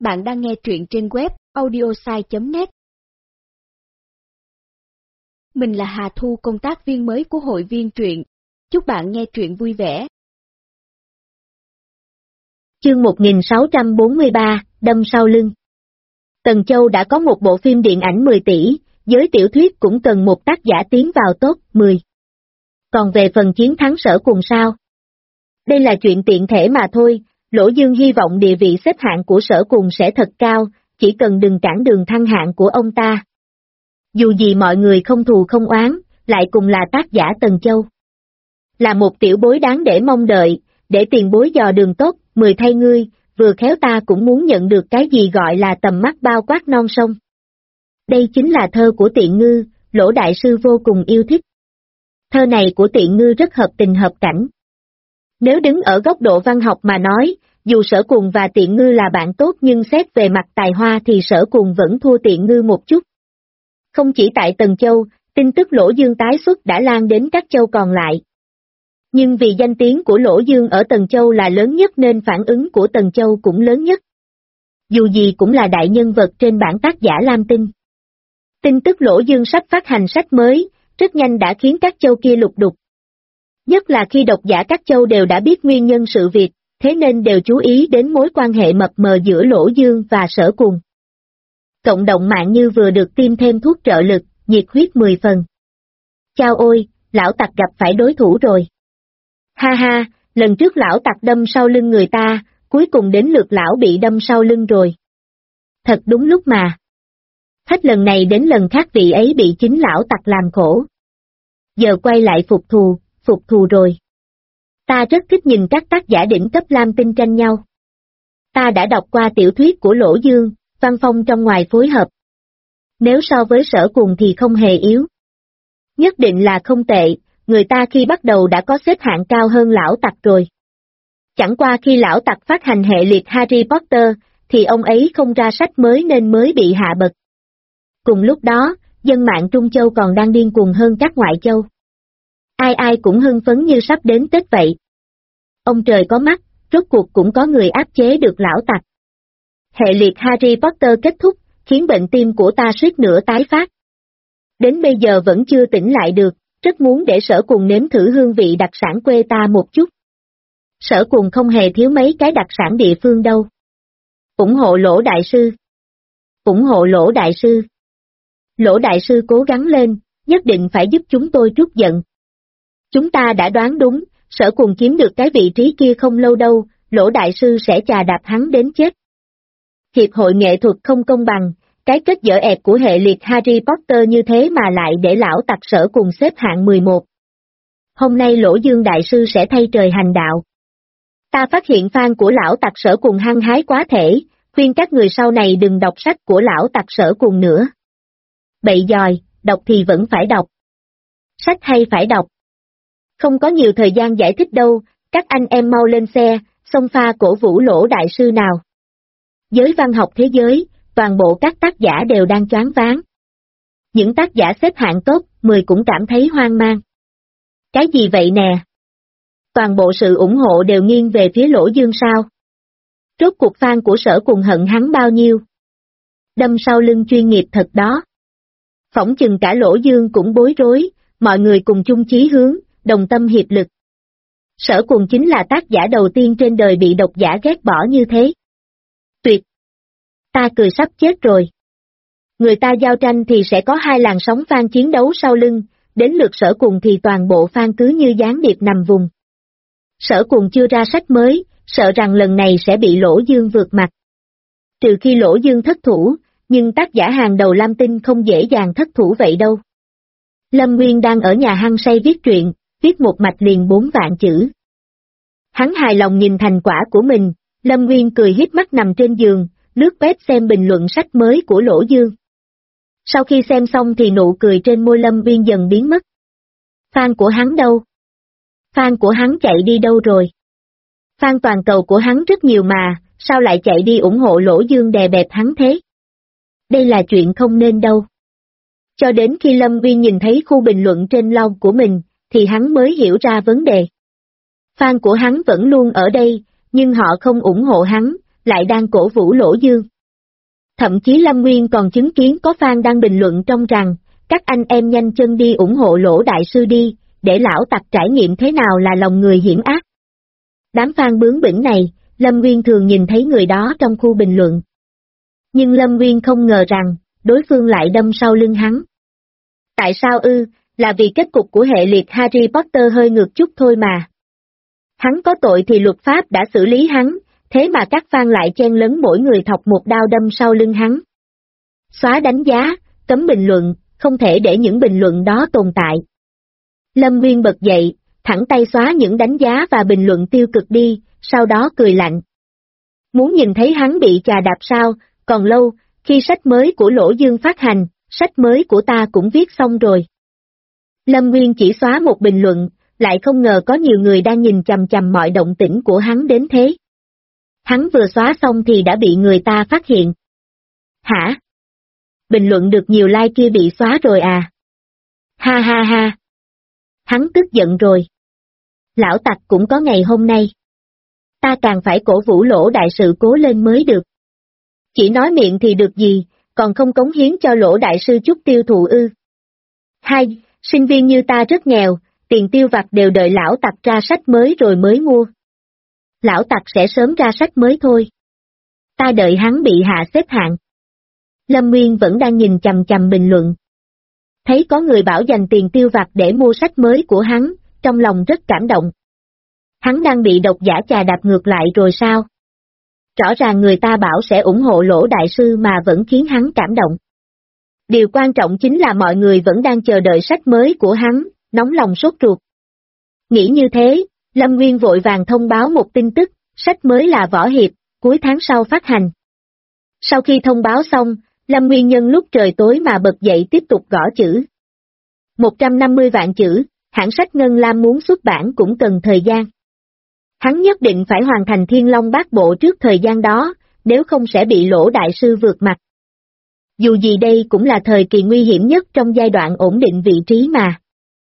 Bạn đang nghe truyện trên web audiosai.net. Mình là Hà Thu, công tác viên mới của hội viên truyện. Chúc bạn nghe truyện vui vẻ. Chương 1643, Đâm sau lưng. Tần Châu đã có một bộ phim điện ảnh 10 tỷ, giới tiểu thuyết cũng cần một tác giả tiến vào top 10. Còn về phần chiến thắng Sở Cùng sao? Đây là chuyện tiện thể mà thôi, Lỗ Dương hy vọng địa vị xếp hạng của Sở Cùng sẽ thật cao, chỉ cần đừng cản đường thăng hạng của ông ta. Dù gì mọi người không thù không oán, lại cùng là tác giả Tần Châu. Là một tiểu bối đáng để mong đợi, để tiền bối dò đường tốt, 10 thay ngươi, vừa khéo ta cũng muốn nhận được cái gì gọi là tầm mắt bao quát non sông. Đây chính là thơ của Tiện Ngư, Lỗ đại sư vô cùng yêu thích. Thơ này của Tiện Ngư rất hợp tình hợp cảnh. Nếu đứng ở góc độ văn học mà nói, dù Sở Cùng và Tiện Ngư là bạn tốt nhưng xét về mặt tài hoa thì Sở Cùng vẫn thua Tiện Ngư một chút. Không chỉ tại Tần Châu, tin tức Lỗ Dương tái xuất đã lan đến các châu còn lại. Nhưng vì danh tiếng của Lỗ Dương ở Tần Châu là lớn nhất nên phản ứng của Tần Châu cũng lớn nhất. Dù gì cũng là đại nhân vật trên bảng tác giả Lam Tinh. Tin tức Lỗ Dương sắp phát hành sách mới, rất nhanh đã khiến các châu kia lục đục. Nhất là khi độc giả các châu đều đã biết nguyên nhân sự việc, thế nên đều chú ý đến mối quan hệ mập mờ giữa Lỗ Dương và Sở Cùng. Cộng đồng mạng như vừa được tiêm thêm thuốc trợ lực, nhiệt huyết 10 phần. Chao ôi, lão tặc gặp phải đối thủ rồi. Ha ha, lần trước lão tặc đâm sau lưng người ta, cuối cùng đến lượt lão bị đâm sau lưng rồi. Thật đúng lúc mà. Hết lần này đến lần khác vị ấy bị chính lão tặc làm khổ. Giờ quay lại phục thù rồi. Ta rất thích nhìn các tác giả đỉnh cấp Lam Tinh tranh nhau. Ta đã đọc qua tiểu thuyết của Lỗ Dương, văn phong trong ngoài phối hợp. Nếu so với Sở Cùng thì không hề yếu. Nhất định là không tệ, người ta khi bắt đầu đã có xếp hạng cao hơn lão tặc rồi. Chẳng qua khi lão tặc phát hành hệ liệt Harry Potter, thì ông ấy không ra sách mới nên mới bị hạ bậc. Cùng lúc đó, dân mạng Trung Châu còn đang điên cuồng hơn các ngoại châu. Ai ai cũng hưng phấn như sắp đến Tết vậy. Ông trời có mắt, rốt cuộc cũng có người áp chế được lão tặc. Hệ liệt Harry Potter kết thúc, khiến bệnh tim của ta suýt nữa tái phát. Đến bây giờ vẫn chưa tỉnh lại được, rất muốn để Sở Cùng nếm thử hương vị đặc sản quê ta một chút. Sở Cùng không hề thiếu mấy cái đặc sản địa phương đâu. Ủng hộ Lỗ đại sư. Ủng hộ Lỗ đại sư. Lỗ đại sư cố gắng lên, nhất định phải giúp chúng tôi trút giận. Chúng ta đã đoán đúng, Sở Cùng chiếm được cái vị trí kia không lâu đâu, Lỗ đại sư sẽ chà đạp hắn đến chết. Hiệp hội nghệ thuật không công bằng, cái kết dở ẹp của hệ liệt Harry Potter như thế mà lại để lão tặc Sở Cùng xếp hạng 11. Hôm nay Lỗ Dương đại sư sẽ thay trời hành đạo. Ta phát hiện fan của lão tặc Sở Cùng hăng hái quá thể, khuyên các người sau này đừng đọc sách của lão tặc Sở Cùng nữa. Bậy dòi, đọc thì vẫn phải đọc. Sách hay phải đọc. Không có nhiều thời gian giải thích đâu, các anh em mau lên xe, xông pha cổ vũ Lỗ đại sư nào. Giới văn học thế giới, toàn bộ các tác giả đều đang choáng váng. Những tác giả xếp hạng top 10 cũng cảm thấy hoang mang. Cái gì vậy nè? Toàn bộ sự ủng hộ đều nghiêng về phía Lỗ Dương sao? Rốt cuộc fan của Sở Cùng hận hắn bao nhiêu? Đâm sau lưng chuyên nghiệp thật đó. Phỏng chừng cả Lỗ Dương cũng bối rối, mọi người cùng chung chí hướng, đồng tâm hiệp lực. Sở Cùng chính là tác giả đầu tiên trên đời bị độc giả ghét bỏ như thế. Tuyệt! Ta cười sắp chết rồi. Người ta giao tranh thì sẽ có hai làn sóng fan chiến đấu sau lưng, đến lượt Sở Cùng thì toàn bộ fan cứ như gián điệp nằm vùng. Sở Cùng chưa ra sách mới, sợ rằng lần này sẽ bị Lỗ Dương vượt mặt. Trừ khi Lỗ Dương thất thủ, nhưng tác giả hàng đầu Lam Tinh không dễ dàng thất thủ vậy đâu. Lâm Nguyên đang ở nhà hăng say viết truyện, viết một mạch liền 4 vạn chữ. Hắn hài lòng nhìn thành quả của mình, Lâm Nguyên cười híp mắt nằm trên giường, lướt web xem bình luận sách mới của Lỗ Dương. Sau khi xem xong thì nụ cười trên môi Lâm Nguyên dần biến mất. Fan của hắn đâu? Fan của hắn chạy đi đâu rồi? Fan toàn cầu của hắn rất nhiều mà, sao lại chạy đi ủng hộ Lỗ Dương đè bẹp hắn thế? Đây là chuyện không nên đâu. Cho đến khi Lâm Nguyên nhìn thấy khu bình luận trên blog của mình, thì hắn mới hiểu ra vấn đề. Fan của hắn vẫn luôn ở đây, nhưng họ không ủng hộ hắn, lại đang cổ vũ Lỗ Dương. Thậm chí Lâm Nguyên còn chứng kiến có fan đang bình luận trong rằng, các anh em nhanh chân đi ủng hộ Lỗ đại sư đi, để lão tặc trải nghiệm thế nào là lòng người hiểm ác. Đám fan bướng bỉnh này, Lâm Nguyên thường nhìn thấy người đó trong khu bình luận. Nhưng Lâm Nguyên không ngờ rằng, đối phương lại đâm sau lưng hắn. Tại sao ư, là vì kết cục của hệ liệt Harry Potter hơi ngược chút thôi mà. Hắn có tội thì luật pháp đã xử lý hắn, thế mà các fan lại chen lấn mỗi người thọc một đao đâm sau lưng hắn. Xóa đánh giá, cấm bình luận, không thể để những bình luận đó tồn tại. Lâm Nguyên bật dậy, thẳng tay xóa những đánh giá và bình luận tiêu cực đi, sau đó cười lạnh. Muốn nhìn thấy hắn bị chà đạp sao, còn lâu, khi sách mới của Lỗ Dương phát hành, sách mới của ta cũng viết xong rồi. Lâm Nguyên chỉ xóa một bình luận, lại không ngờ có nhiều người đang nhìn chằm chằm mọi động tĩnh của hắn đến thế. Hắn vừa xóa xong thì đã bị người ta phát hiện. Hả? Bình luận được nhiều like kia bị xóa rồi à? Ha ha ha. Hắn tức giận rồi. Lão tặc cũng có ngày hôm nay. Ta càng phải cổ vũ Lỗ đại sự cố lên mới được. Chỉ nói miệng thì được gì, còn không cống hiến cho Lỗ đại sư chút tiêu thụ ư. Hai, sinh viên như ta rất nghèo, tiền tiêu vặt đều đợi lão tặc ra sách mới rồi mới mua. Lão tặc sẽ sớm ra sách mới thôi. Ta đợi hắn bị hạ xếp hạng. Lâm Nguyên vẫn đang nhìn chằm chằm bình luận. Thấy có người bảo dành tiền tiêu vặt để mua sách mới của hắn, trong lòng rất cảm động. Hắn đang bị độc giả chà đạp ngược lại rồi sao? Rõ ràng người ta bảo sẽ ủng hộ Lỗ đại sư mà vẫn khiến hắn cảm động. Điều quan trọng chính là mọi người vẫn đang chờ đợi sách mới của hắn, nóng lòng sốt ruột. Nghĩ như thế, Lâm Nguyên vội vàng thông báo một tin tức, sách mới là võ hiệp, cuối tháng sau phát hành. Sau khi thông báo xong, Lâm Nguyên nhân lúc trời tối mà bật dậy tiếp tục gõ chữ. 150 vạn chữ, hãng sách Ngân Lam muốn xuất bản cũng cần thời gian. Hắn nhất định phải hoàn thành Thiên Long Bát Bộ trước thời gian đó, nếu không sẽ bị Lỗ đại sư vượt mặt. Dù gì đây cũng là thời kỳ nguy hiểm nhất trong giai đoạn ổn định vị trí mà.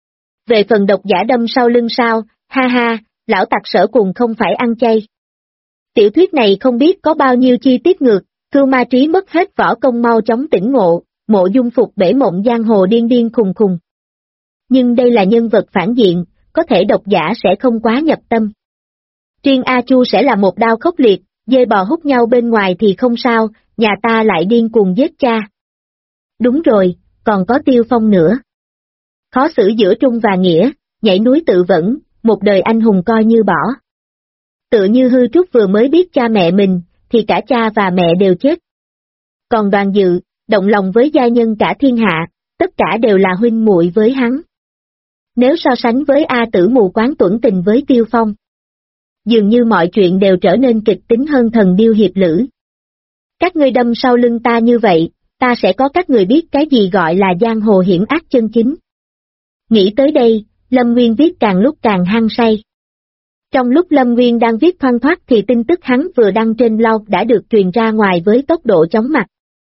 Về phần độc giả đâm sau lưng sao, ha ha, lão tặc Sở Cùng không phải ăn chay. Tiểu thuyết này không biết có bao nhiêu chi tiết ngược, Cưu Ma Trí mất hết võ công mau chóng tỉnh ngộ, Mộ Dung Phục bể mộng giang hồ điên điên khùng khùng. Nhưng đây là nhân vật phản diện, có thể độc giả sẽ không quá nhập tâm. Riêng A Chu sẽ là một đao khốc liệt, dê bò hút nhau bên ngoài thì không sao, nhà ta lại điên cuồng giết cha. Đúng rồi, còn có Tiêu Phong nữa. Khó xử giữa Trung và Nghĩa, nhảy núi tự vẫn, một đời anh hùng coi như bỏ. Tựa như Hư Trúc vừa mới biết cha mẹ mình, thì cả cha và mẹ đều chết. Còn Đoàn Dự, động lòng với gia nhân cả thiên hạ, tất cả đều là huynh muội với hắn. Nếu so sánh với A Tử mù quáng tuẫn tình với Tiêu Phong, dường như mọi chuyện đều trở nên kịch tính hơn Thần Điêu hiệp lữ. Các ngươi đâm sau lưng ta như vậy, ta sẽ có các người biết cái gì gọi là giang hồ hiểm ác chân chính. Nghĩ tới đây, Lâm Nguyên viết càng lúc càng hăng say. Trong lúc Lâm Nguyên đang viết thoăn thoắt thì tin tức hắn vừa đăng trên blog đã được truyền ra ngoài với tốc độ chóng mặt.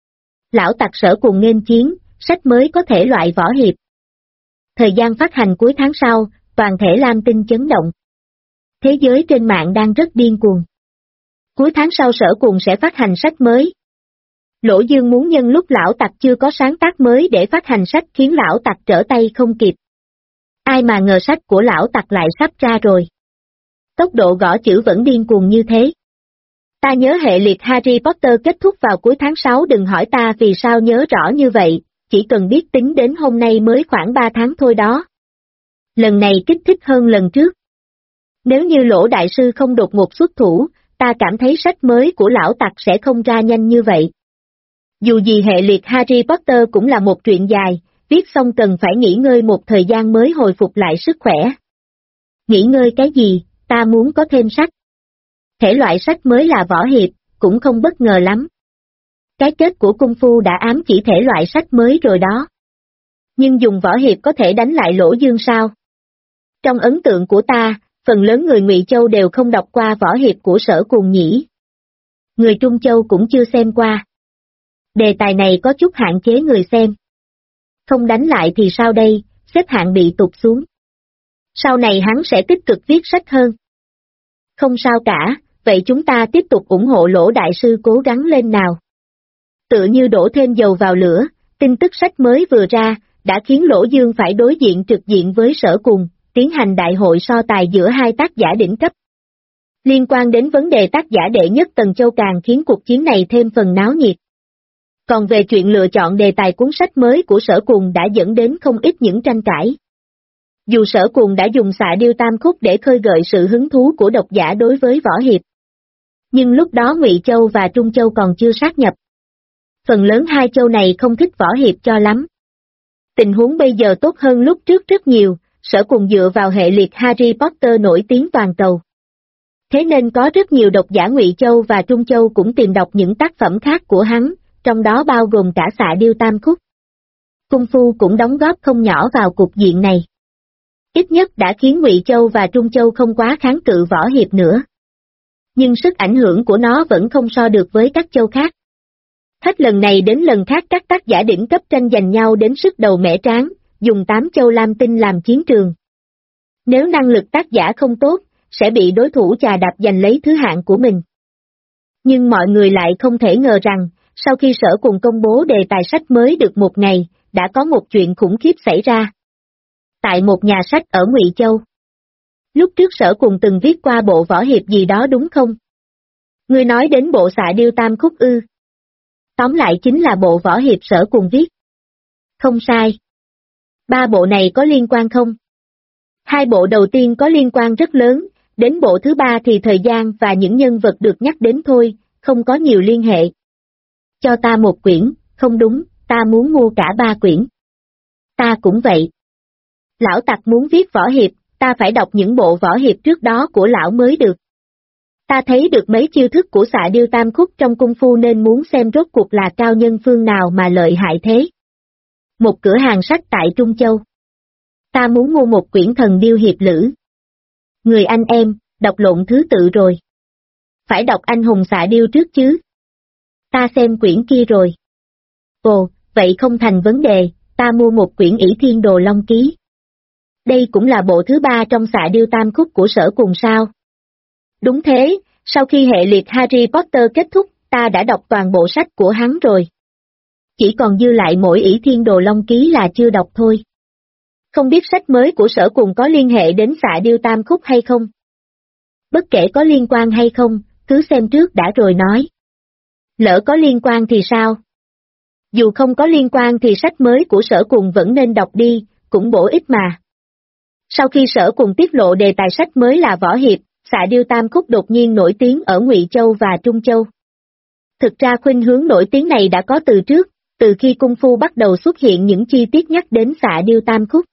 Lão tặc Sở Cùng nghênh chiến, sách mới có thể loại võ hiệp. Thời gian phát hành cuối tháng sau, toàn thể Lam Tinh chấn động. Thế giới trên mạng đang rất điên cuồng. Cuối tháng sau Sở Cùng sẽ phát hành sách mới. Lỗ Dương muốn nhân lúc lão tặc chưa có sáng tác mới để phát hành sách khiến lão tặc trở tay không kịp. Ai mà ngờ sách của lão tặc lại sắp ra rồi. Tốc độ gõ chữ vẫn điên cuồng như thế. Ta nhớ hệ liệt Harry Potter kết thúc vào cuối tháng 6, đừng hỏi ta vì sao nhớ rõ như vậy, chỉ cần biết tính đến hôm nay mới khoảng 3 tháng thôi đó. Lần này kích thích hơn lần trước. Nếu như Lỗ đại sư không đột ngột xuất thủ, ta cảm thấy sách mới của lão tặc sẽ không ra nhanh như vậy. Dù gì hệ liệt Harry Potter cũng là một truyện dài, viết xong cần phải nghỉ ngơi một thời gian mới hồi phục lại sức khỏe. Nghỉ ngơi cái gì, ta muốn có thêm sách. Thể loại sách mới là võ hiệp, cũng không bất ngờ lắm. Cái kết của Cung Phu đã ám chỉ thể loại sách mới rồi đó. Nhưng dùng võ hiệp có thể đánh lại Lỗ Dương sao? Trong ấn tượng của ta, phần lớn người Ngụy Châu đều không đọc qua võ hiệp của Sở Cùng nhỉ. Người Trung Châu cũng chưa xem qua. Đề tài này có chút hạn chế người xem. Không đánh lại thì sao đây, xếp hạng bị tụt xuống. Sau này hắn sẽ tích cực viết sách hơn. Không sao cả, vậy chúng ta tiếp tục ủng hộ Lỗ đại sư cố gắng lên nào. Tựa như đổ thêm dầu vào lửa, tin tức sách mới vừa ra, đã khiến Lỗ Dương phải đối diện trực diện với Sở Cùng, tiến hành đại hội so tài giữa hai tác giả đỉnh cấp. Liên quan đến vấn đề tác giả đệ nhất Tần Châu càng khiến cuộc chiến này thêm phần náo nhiệt. Còn về chuyện lựa chọn đề tài cuốn sách mới của Sở Cùng đã dẫn đến không ít những tranh cãi. Dù Sở Cùng đã dùng xạ điêu tam khúc để khơi gợi sự hứng thú của độc giả đối với võ hiệp, nhưng lúc đó Ngụy Châu và Trung Châu còn chưa sát nhập. Phần lớn hai châu này không thích võ hiệp cho lắm. Tình huống bây giờ tốt hơn lúc trước rất nhiều, Sở Cùng dựa vào hệ liệt Harry Potter nổi tiếng toàn cầu. Thế nên có rất nhiều độc giả Ngụy Châu và Trung Châu cũng tìm đọc những tác phẩm khác của hắn, trong đó bao gồm cả xạ điêu tam khúc. Cung phu cũng đóng góp không nhỏ vào cục diện này. Ít nhất đã khiến Ngụy Châu và Trung Châu không quá kháng cự võ hiệp nữa. Nhưng sức ảnh hưởng của nó vẫn không so được với các châu khác. Hết lần này đến lần khác các tác giả đỉnh cấp tranh giành nhau đến sức đầu mẻ trán, dùng 8 châu lam tinh làm chiến trường. Nếu năng lực tác giả không tốt, sẽ bị đối thủ chà đạp giành lấy thứ hạng của mình. Nhưng mọi người lại không thể ngờ rằng, sau khi Sở Cùng công bố đề tài sách mới được một ngày, đã có một chuyện khủng khiếp xảy ra. Tại một nhà sách ở Ngụy Châu. Lúc trước Sở Cùng từng viết qua bộ võ hiệp gì đó đúng không? Ngươi nói đến bộ xạ điêu tam khúc ư? Tóm lại chính là bộ võ hiệp Sở Cùng viết. Không sai. 3 bộ này có liên quan không? 2 bộ đầu tiên có liên quan rất lớn, đến bộ thứ 3 thì thời gian và những nhân vật được nhắc đến thôi, không có nhiều liên hệ. Cho ta một quyển, không đúng, ta muốn mua cả 3 quyển. Ta cũng vậy. Lão Tặc muốn viết võ hiệp, ta phải đọc những bộ võ hiệp trước đó của lão mới được. Ta thấy được mấy chiêu thức của xạ điêu tam khúc trong cung phu nên muốn xem rốt cuộc là cao nhân phương nào mà lợi hại thế. Một cửa hàng sách tại Trung Châu. Ta muốn mua một quyển Thần Điêu Hiệp Lữ. Người anh em, đọc lộn thứ tự rồi. Phải đọc Anh Hùng Xạ Điêu trước chứ. Ta xem quyển kia rồi. Ồ, vậy không thành vấn đề, ta mua một quyển ỷ Thiên Đồ Long Ký. Đây cũng là bộ thứ 3 trong xạ điêu tam khúc của Sở Cùng sao? Đúng thế, sau khi hệ liệt Harry Potter kết thúc, ta đã đọc toàn bộ sách của hắn rồi. Chỉ còn dư lại mỗi ỷ Thiên Đồ Long Ký là chưa đọc thôi. Không biết sách mới của Sở Cùng có liên hệ đến xạ điêu tam khúc hay không? Bất kể có liên quan hay không, cứ xem trước đã rồi nói. Lỡ có liên quan thì sao? Dù không có liên quan thì sách mới của Sở Cùng vẫn nên đọc đi, cũng bổ ích mà. Sau khi Sở Cùng tiết lộ đề tài sách mới là võ hiệp, xạ điêu tam khúc đột nhiên nổi tiếng ở Ngụy Châu và Trung Châu. Thực ra khuynh hướng nổi tiếng này đã có từ trước, từ khi cung phu bắt đầu xuất hiện những chi tiết nhắc đến xạ điêu tam khúc.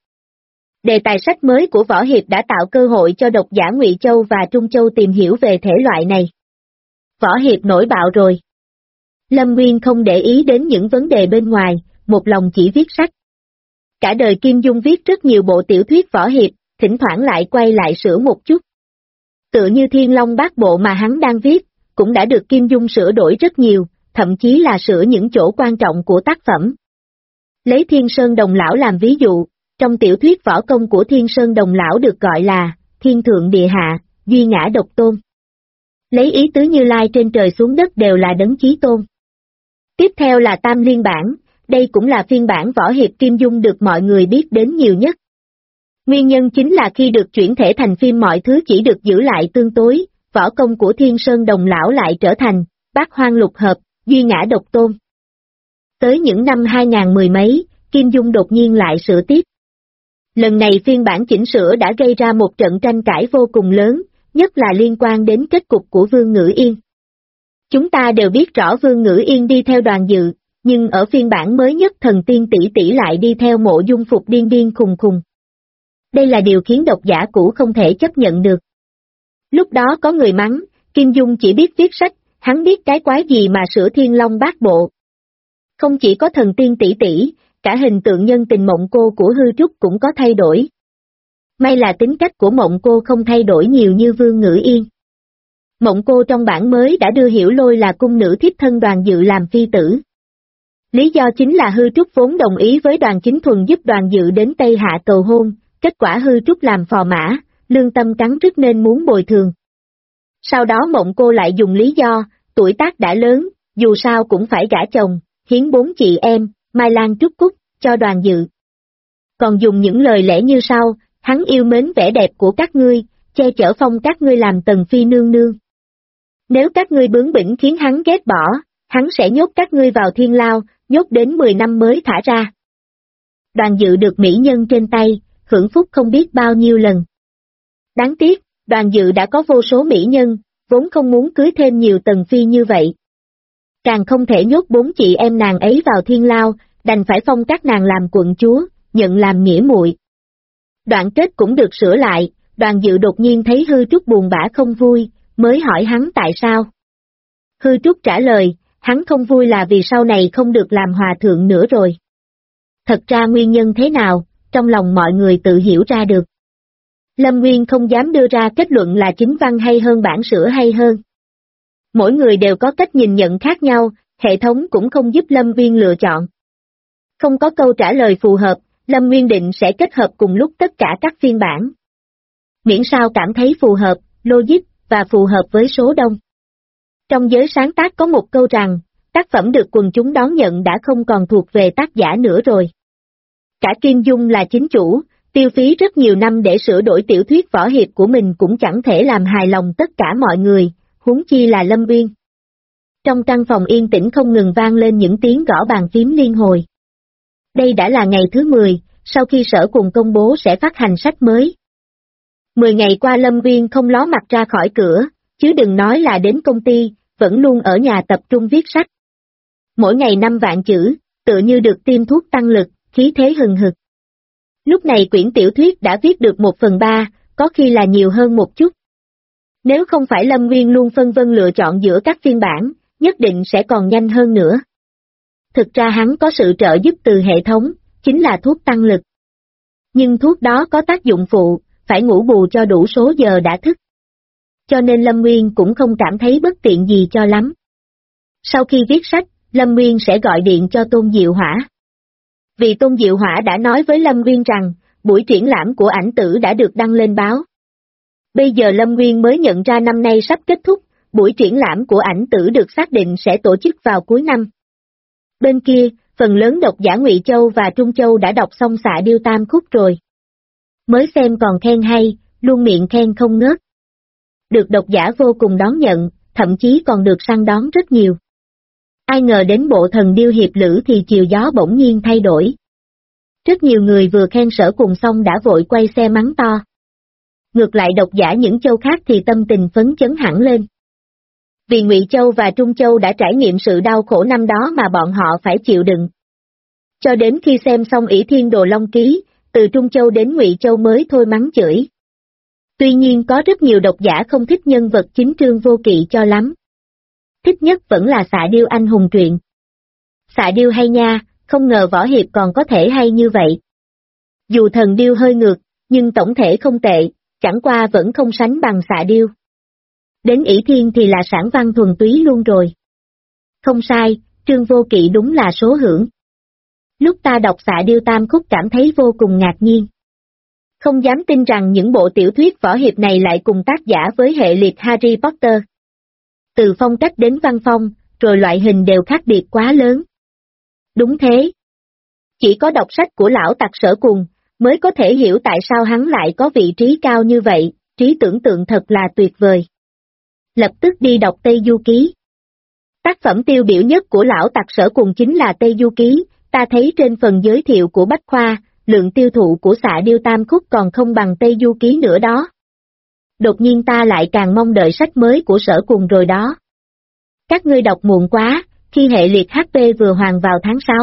Đề tài sách mới của võ hiệp đã tạo cơ hội cho độc giả Ngụy Châu và Trung Châu tìm hiểu về thể loại này. Võ hiệp nổi bạo rồi. Lâm Nguyên không để ý đến những vấn đề bên ngoài, một lòng chỉ viết sách. Cả đời Kim Dung viết rất nhiều bộ tiểu thuyết võ hiệp, thỉnh thoảng lại quay lại sửa một chút. Tựa như Thiên Long Bát Bộ mà hắn đang viết, cũng đã được Kim Dung sửa đổi rất nhiều, thậm chí là sửa những chỗ quan trọng của tác phẩm. Lấy Thiên Sơn Đồng Lão làm ví dụ, trong tiểu thuyết võ công của Thiên Sơn Đồng Lão được gọi là Thiên Thượng Địa Hạ, Duy Ngã Độc Tôn. Lấy ý tứ Như Lai trên trời xuống đất đều là đấng chí tôn. Tiếp theo là Tam Liên Bản, đây cũng là phiên bản võ hiệp Kim Dung được mọi người biết đến nhiều nhất. Nguyên nhân chính là khi được chuyển thể thành phim mọi thứ chỉ được giữ lại tương tối, võ công của Thiên Sơn Đồng Lão lại trở thành Bát Hoang Lục Hợp, Duy Ngã Độc Tôn. Tới những năm 2010 mấy, Kim Dung đột nhiên lại sửa tiếp. Lần này phiên bản chỉnh sửa đã gây ra một trận tranh cãi vô cùng lớn, nhất là liên quan đến kết cục của Vương Ngữ Yên. Chúng ta đều biết rõ Vương Ngữ Yên đi theo Đoàn Dự, nhưng ở phiên bản mới nhất Thần Tiên tỷ tỷ lại đi theo Mộ Dung Phục điên điên khùng khùng. Đây là điều khiến độc giả cũ không thể chấp nhận được. Lúc đó có người mắng, Kim Dung chỉ biết viết sách, hắn biết cái quái gì mà sửa Thiên Long Bát Bộ. Không chỉ có Thần Tiên tỷ tỷ, cả hình tượng nhân tình Mộng Cô của Hư Trúc cũng có thay đổi. May là tính cách của Mộng Cô không thay đổi nhiều như Vương Ngữ Yên. Mộng Cô trong bản mới đã đưa Hiểu Lôi là cung nữ thiếp thân Đoàn Dự làm phi tử. Lý do chính là Hư Trúc vốn đồng ý với Đoàn Chính Thuần giúp Đoàn Dự đến Tây Hạ cầu hôn, kết quả Hư Trúc làm phò mã, lương tâm cắn rứt nên muốn bồi thường. Sau đó Mộng Cô lại dùng lý do, tuổi tác đã lớn, dù sao cũng phải gả chồng, hiến 4 chị em, Mai Lan Trúc Cúc, cho Đoàn Dự. Còn dùng những lời lẽ như sau, hắn yêu mến vẻ đẹp của các ngươi, che chở phong các ngươi làm tần phi nương nương. Nếu các ngươi bướng bỉnh khiến hắn ghét bỏ, hắn sẽ nhốt các ngươi vào thiên lao, nhốt đến 10 năm mới thả ra. Đoàn Dự được mỹ nhân trên tay, hưởng phúc không biết bao nhiêu lần. Đáng tiếc, Đoàn Dự đã có vô số mỹ nhân, vốn không muốn cưới thêm nhiều tần phi như vậy. Càng không thể nhốt 4 chị em nàng ấy vào thiên lao, đành phải phong các nàng làm quận chúa, nhận làm nghĩa muội. Đoạn kết cũng được sửa lại, Đoàn Dự đột nhiên thấy Hư Trúc buồn bã không vui, mới hỏi hắn tại sao. Hư Trúc trả lời, hắn không vui là vì sau này không được làm hòa thượng nữa rồi. Thật ra nguyên nhân thế nào, trong lòng mọi người tự hiểu ra được. Lâm Nguyên không dám đưa ra kết luận là chính văn hay hơn bản sửa hay hơn. Mỗi người đều có cách nhìn nhận khác nhau, hệ thống cũng không giúp Lâm Nguyên lựa chọn. Không có câu trả lời phù hợp, Lâm Nguyên định sẽ kết hợp cùng lúc tất cả các phiên bản. Miễn sao cảm thấy phù hợp, logic, và phù hợp với số đông. Trong giới sáng tác có một câu rằng, tác phẩm được quần chúng đón nhận đã không còn thuộc về tác giả nữa rồi. Cả Kim Dung là chính chủ, tiêu phí rất nhiều năm để sửa đổi tiểu thuyết võ hiệp của mình cũng chẳng thể làm hài lòng tất cả mọi người, huống chi là Lâm Nguyên. Trong căn phòng yên tĩnh không ngừng vang lên những tiếng gõ bàn phím liên hồi. Đây đã là ngày thứ 10, sau khi Sở Cùng công bố sẽ phát hành sách mới. 10 ngày qua Lâm Nguyên không ló mặt ra khỏi cửa, chứ đừng nói là đến công ty, vẫn luôn ở nhà tập trung viết sách. Mỗi ngày 5 vạn chữ, tựa như được tiêm thuốc tăng lực, khí thế hừng hực. Lúc này quyển tiểu thuyết đã viết được 1/3, có khi là nhiều hơn một chút. Nếu không phải Lâm Nguyên luôn phân vân lựa chọn giữa các phiên bản, nhất định sẽ còn nhanh hơn nữa. Thực ra hắn có sự trợ giúp từ hệ thống, chính là thuốc tăng lực. Nhưng thuốc đó có tác dụng phụ, phải ngủ bù cho đủ số giờ đã thức. Cho nên Lâm Nguyên cũng không cảm thấy bất tiện gì cho lắm. Sau khi viết sách, Lâm Nguyên sẽ gọi điện cho Tôn Diệu Hỏa. Vì Tôn Diệu Hỏa đã nói với Lâm Nguyên rằng, buổi triển lãm của ảnh tử đã được đăng lên báo. Bây giờ Lâm Nguyên mới nhận ra năm nay sắp kết thúc, buổi triển lãm của ảnh tử được xác định sẽ tổ chức vào cuối năm. Bên kia, phần lớn độc giả Ngụy Châu và Trung Châu đã đọc xong Xạ Điêu Tam Khúc rồi. Mới xem còn khen hay, luôn miệng khen không ngớt. Được độc giả vô cùng đón nhận, thậm chí còn được săn đón rất nhiều. Ai ngờ đến bộ Thần Điêu hiệp lữ thì chiều gió bỗng nhiên thay đổi. Rất nhiều người vừa khen Sở Cùng xong đã vội quay xe mắng to. Ngược lại độc giả những châu khác thì tâm tình phấn chấn hẳn lên. Vì Ngụy Châu và Trung Châu đã trải nghiệm sự đau khổ năm đó mà bọn họ phải chịu đựng. Cho đến khi xem xong Ỷ Thiên Đồ Long Ký, từ Trung Châu đến Ngụy Châu mới thôi mắng chửi. Tuy nhiên có rất nhiều độc giả không thích nhân vật chính Trương Vô Kỵ cho lắm. Thích nhất vẫn là Xạ Điêu anh hùng truyện. Xạ Điêu hay nha, không ngờ võ hiệp còn có thể hay như vậy. Dù Thần Điêu hơi ngược, nhưng tổng thể không tệ, chẳng qua vẫn không sánh bằng Xạ Điêu. Đến Ỷ Thiên thì là sản văn thuần túy luôn rồi. Không sai, Trương Vô Kỵ đúng là số hưởng. Lúc ta đọc Xạ Điêu Tam Khúc cảm thấy vô cùng ngạc nhiên. Không dám tin rằng những bộ tiểu thuyết võ hiệp này lại cùng tác giả với hệ liệt Harry Potter. Từ phong cách đến văn phong, rồi loại hình đều khác biệt quá lớn. Đúng thế. Chỉ có đọc sách của lão tặc Sở Cùng, mới có thể hiểu tại sao hắn lại có vị trí cao như vậy, trí tưởng tượng thật là tuyệt vời. Lập tức đi đọc Tây Du Ký. Tác phẩm tiêu biểu nhất của lão tặc Sở Cùng chính là Tây Du Ký, ta thấy trên phần giới thiệu của Bách Khoa, lượng tiêu thụ của Xạ Điêu Tam Khúc còn không bằng Tây Du Ký nữa đó. Đột nhiên ta lại càng mong đợi sách mới của Sở Cùng rồi đó. Các ngươi đọc muộn quá, khi hệ liệt HP vừa hoàn vào tháng 6.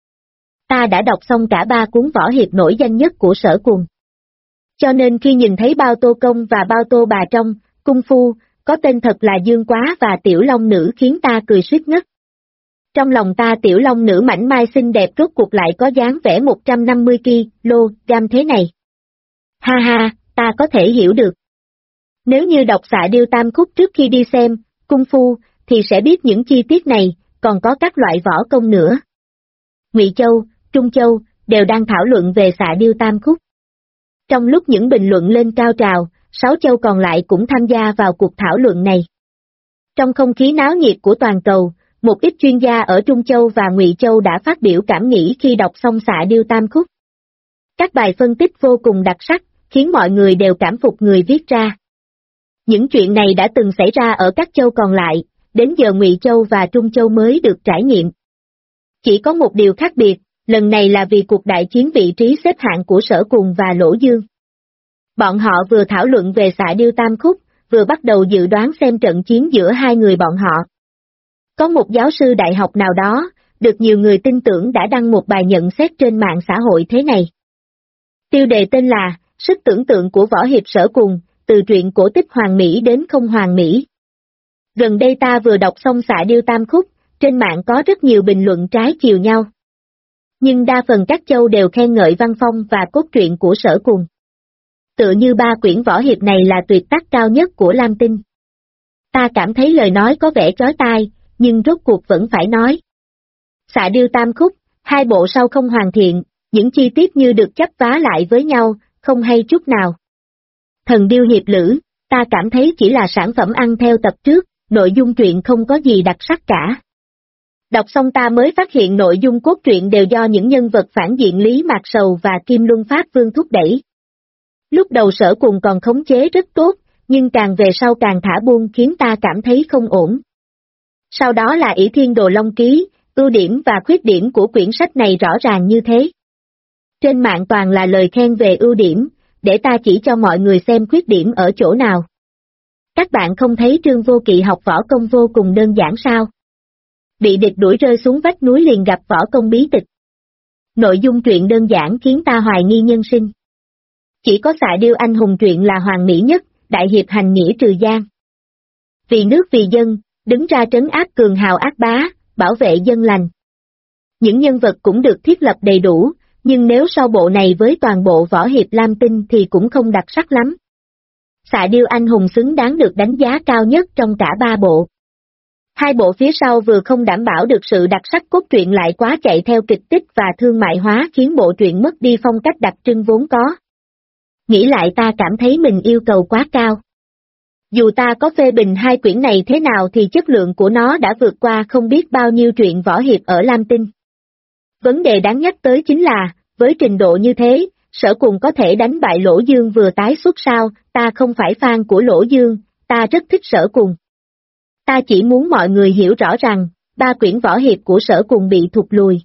Ta đã đọc xong cả 3 cuốn võ hiệp nổi danh nhất của Sở Cùng. Cho nên khi nhìn thấy Bao Tô Công và Bao Tô Bà trong Cung Phu, có tên thật là Dương Quá và Tiểu Long Nữ khiến ta cười suýt ngất. Trong lòng ta Tiểu Long Nữ mảnh mai xinh đẹp rốt cuộc lại có dáng vẻ 150 kg thế này. Ha ha, ta có thể hiểu được. Nếu như đọc Xạ Điêu Tam Khúc trước khi đi xem Cung Phu, thì sẽ biết những chi tiết này, còn có các loại võ công nữa. Ngụy Châu, Trung Châu, đều đang thảo luận về Xạ Điêu Tam Khúc. Trong lúc những bình luận lên cao trào, 6 châu còn lại cũng tham gia vào cuộc thảo luận này. Trong không khí náo nhiệt của toàn cầu, Một ít chuyên gia ở Trung Châu và Ngụy Châu đã phát biểu cảm nghĩ khi đọc xong Xạ Điêu Tam Khúc. Các bài phân tích vô cùng đặc sắc, khiến mọi người đều cảm phục người viết ra. Những chuyện này đã từng xảy ra ở các châu còn lại, đến giờ Ngụy Châu và Trung Châu mới được trải nghiệm. Chỉ có một điều khác biệt, lần này là vì cuộc đại chiến vị trí xếp hạng của Sở Cùng và Lỗ Dương. Bọn họ vừa thảo luận về Xạ Điêu Tam Khúc, vừa bắt đầu dự đoán xem trận chiến giữa hai người bọn họ. Có một giáo sư đại học nào đó, được nhiều người tin tưởng đã đăng một bài nhận xét trên mạng xã hội thế này. Tiêu đề tên là, Sức tưởng tượng của võ hiệp Sở Cùng, từ truyện cổ tích hoàn mỹ đến không hoàn mỹ. Gần đây ta vừa đọc xong Xạ Điêu Tam Khúc, trên mạng có rất nhiều bình luận trái chiều nhau. Nhưng đa phần các châu đều khen ngợi văn phong và cốt truyện của Sở Cùng. Tựa như ba quyển võ hiệp này là tuyệt tác cao nhất của Lam Tinh. Ta cảm thấy lời nói có vẻ chói tai, nhưng rốt cuộc vẫn phải nói. Xạ Điêu Tam Khúc, hai bộ sau không hoàn thiện, những chi tiết như được chấp vá lại với nhau, không hay chút nào. Thần Điêu Hiệp Lữ, ta cảm thấy chỉ là sản phẩm ăn theo tập trước, nội dung truyện không có gì đặc sắc cả. Đọc xong ta mới phát hiện nội dung cốt truyện đều do những nhân vật phản diện Lý Mạc Sầu và Kim Luân Pháp Vương thúc đẩy. Lúc đầu Sở Cùng còn khống chế rất tốt, nhưng càng về sau càng thả buông khiến ta cảm thấy không ổn. Sau đó là Ỷ Thiên Đồ Long Ký, ưu điểm và khuyết điểm của quyển sách này rõ ràng như thế. Trên mạng toàn là lời khen về ưu điểm, để ta chỉ cho mọi người xem khuyết điểm ở chỗ nào. Các bạn không thấy Trương Vô Kỵ học võ công vô cùng đơn giản sao? Bị địch đuổi rơi xuống vách núi liền gặp võ công bí tịch. Nội dung truyện đơn giản khiến ta hoài nghi nhân sinh. Chỉ có Xạ Điêu anh hùng truyện là hoàn mỹ nhất, đại hiệp hành nghĩa trừ gian. Vì nước vì dân, đứng ra trấn áp cường hào ác bá, bảo vệ dân lành. Những nhân vật cũng được thiết lập đầy đủ, nhưng nếu so bộ này với toàn bộ võ hiệp Lam Tinh thì cũng không đặc sắc lắm. Xạ Điêu anh hùng xứng đáng được đánh giá cao nhất trong cả ba bộ. Hai bộ phía sau vừa không đảm bảo được sự đặc sắc cốt truyện lại quá chạy theo kịch tích và thương mại hóa khiến bộ truyện mất đi phong cách đặc trưng vốn có. Nghĩ lại ta cảm thấy mình yêu cầu quá cao. Dù ta có phê bình hai quyển này thế nào thì chất lượng của nó đã vượt qua không biết bao nhiêu truyện võ hiệp ở Lam Tinh. Vấn đề đáng nhắc tới chính là, với trình độ như thế, Sở Cùng có thể đánh bại Lỗ Dương vừa tái xuất sao, ta không phải fan của Lỗ Dương, ta rất thích Sở Cùng. Ta chỉ muốn mọi người hiểu rõ rằng, ba quyển võ hiệp của Sở Cùng bị thụt lùi.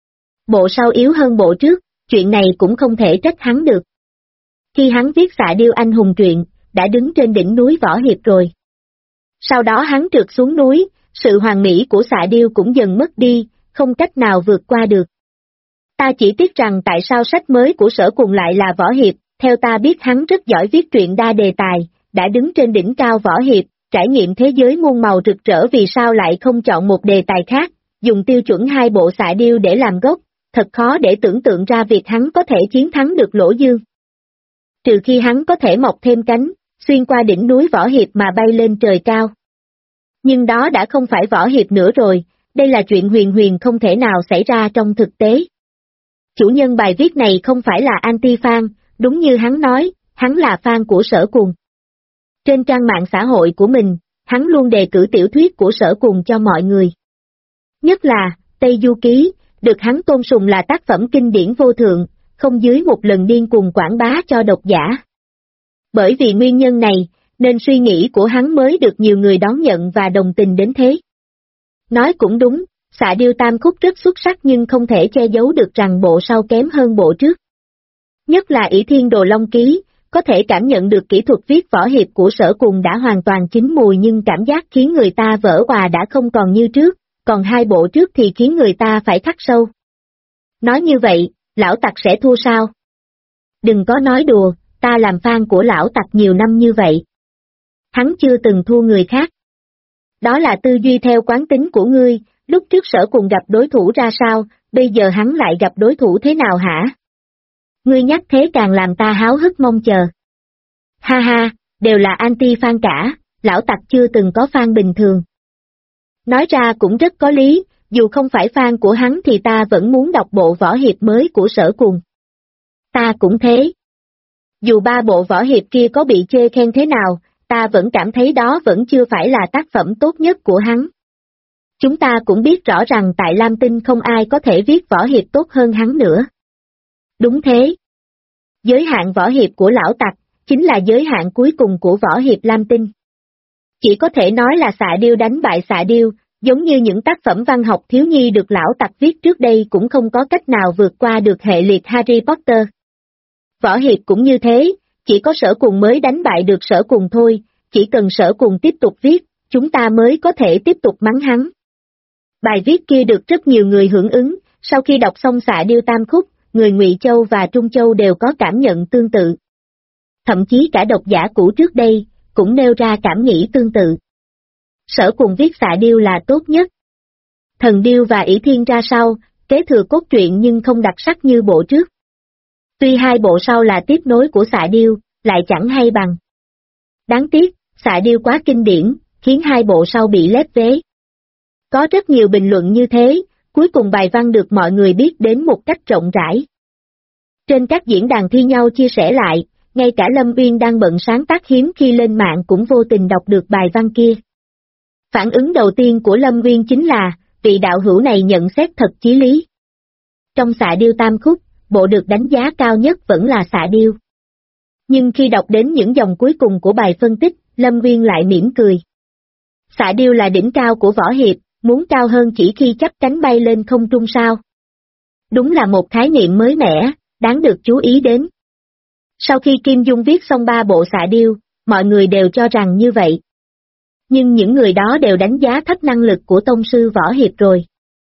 Bộ sau yếu hơn bộ trước, chuyện này cũng không thể trách hắn được. Khi hắn viết Xạ Điêu anh hùng truyện, đã đứng trên đỉnh núi võ hiệp rồi. Sau đó hắn trượt xuống núi, sự hoàn mỹ của Xạ Điêu cũng dần mất đi, không cách nào vượt qua được. Ta chỉ tiếc rằng tại sao sách mới của Sở Cùng lại là võ hiệp, theo ta biết hắn rất giỏi viết truyện đa đề tài, đã đứng trên đỉnh cao võ hiệp, trải nghiệm thế giới muôn màu rực rỡ vì sao lại không chọn một đề tài khác, dùng tiêu chuẩn hai bộ Xạ Điêu để làm gốc, thật khó để tưởng tượng ra việc hắn có thể chiến thắng được Lỗ Dương. Trừ khi hắn có thể mọc thêm cánh, xuyên qua đỉnh núi võ hiệp mà bay lên trời cao. Nhưng đó đã không phải võ hiệp nữa rồi, đây là chuyện huyền huyền không thể nào xảy ra trong thực tế. Chủ nhân bài viết này không phải là anti-fan, đúng như hắn nói, hắn là fan của Sở Cùng. Trên trang mạng xã hội của mình, hắn luôn đề cử tiểu thuyết của Sở Cùng cho mọi người. Nhất là, Tây Du Ký, được hắn tôn sùng là tác phẩm kinh điển vô thượng, không dưới một lần điên cuồng quảng bá cho độc giả. Bởi vì nguyên nhân này, nên suy nghĩ của hắn mới được nhiều người đón nhận và đồng tình đến thế. Nói cũng đúng, Xạ Điêu Tam Khúc rất xuất sắc nhưng không thể che giấu được rằng bộ sau kém hơn bộ trước. Nhất là Ỷ Thiên Đồ Long Ký, có thể cảm nhận được kỹ thuật viết võ hiệp của Sở Cùng đã hoàn toàn chín mùi nhưng cảm giác khiến người ta vỡ òa đã không còn như trước, còn hai bộ trước thì khiến người ta phải khắc sâu. Nói như vậy, lão tặc sẽ thua sao? Đừng có nói đùa, ta làm fan của lão tặc nhiều năm như vậy. Hắn chưa từng thua người khác. Đó là tư duy theo quán tính của ngươi, lúc trước Sở Cùng gặp đối thủ ra sao, bây giờ hắn lại gặp đối thủ thế nào hả? Ngươi nhắc thế càng làm ta háo hức mong chờ. Ha ha, đều là anti-fan cả, lão tặc chưa từng có fan bình thường. Nói ra cũng rất có lý, dù không phải fan của hắn thì ta vẫn muốn đọc bộ võ hiệp mới của Sở Cùng. Ta cũng thế. Dù ba bộ võ hiệp kia có bị chê khen thế nào, ta vẫn cảm thấy đó vẫn chưa phải là tác phẩm tốt nhất của hắn. Chúng ta cũng biết rõ rằng tại Lam Tinh không ai có thể viết võ hiệp tốt hơn hắn nữa. Đúng thế. Giới hạn võ hiệp của lão tặc, chính là giới hạn cuối cùng của võ hiệp Lam Tinh. Chỉ có thể nói là Xạ Điêu đánh bại Xạ Điêu, giống như những tác phẩm văn học thiếu nhi được lão tặc viết trước đây cũng không có cách nào vượt qua được hệ liệt Harry Potter. Võ hiệp cũng như thế, chỉ có Sở Cùng mới đánh bại được Sở Cùng thôi, chỉ cần Sở Cùng tiếp tục viết, chúng ta mới có thể tiếp tục mắng hắn. Bài viết kia được rất nhiều người hưởng ứng, sau khi đọc xong Xạ Điêu Tam Khúc, người Ngụy Châu và Trung Châu đều có cảm nhận tương tự. Thậm chí cả độc giả cũ trước đây, cũng nêu ra cảm nghĩ tương tự. Sở Cùng viết Xạ Điêu là tốt nhất. Thần Điêu và ỷ Thiên ra sau, kế thừa cốt truyện nhưng không đặc sắc như bộ trước. Tuy hai bộ sau là tiếp nối của Xạ Điêu, lại chẳng hay bằng. Đáng tiếc, Xạ Điêu quá kinh điển, khiến hai bộ sau bị lép vế. Có rất nhiều bình luận như thế, cuối cùng bài văn được mọi người biết đến một cách rộng rãi. Trên các diễn đàn thi nhau chia sẻ lại, ngay cả Lâm Uyên đang bận sáng tác hiếm khi lên mạng cũng vô tình đọc được bài văn kia. Phản ứng đầu tiên của Lâm Uyên chính là, vị đạo hữu này nhận xét thật chí lý. Trong Xạ Điêu Tam Khúc, bộ được đánh giá cao nhất vẫn là Xạ Điêu. Nhưng khi đọc đến những dòng cuối cùng của bài phân tích, Lâm Uyên lại mỉm cười. Xạ Điêu là đỉnh cao của võ hiệp, muốn cao hơn chỉ khi chắp cánh bay lên không trung sao. Đúng là một khái niệm mới mẻ, đáng được chú ý đến. Sau khi Kim Dung viết xong 3 bộ Xạ Điêu, mọi người đều cho rằng như vậy. Nhưng những người đó đều đánh giá thấp năng lực của tông sư võ hiệp rồi.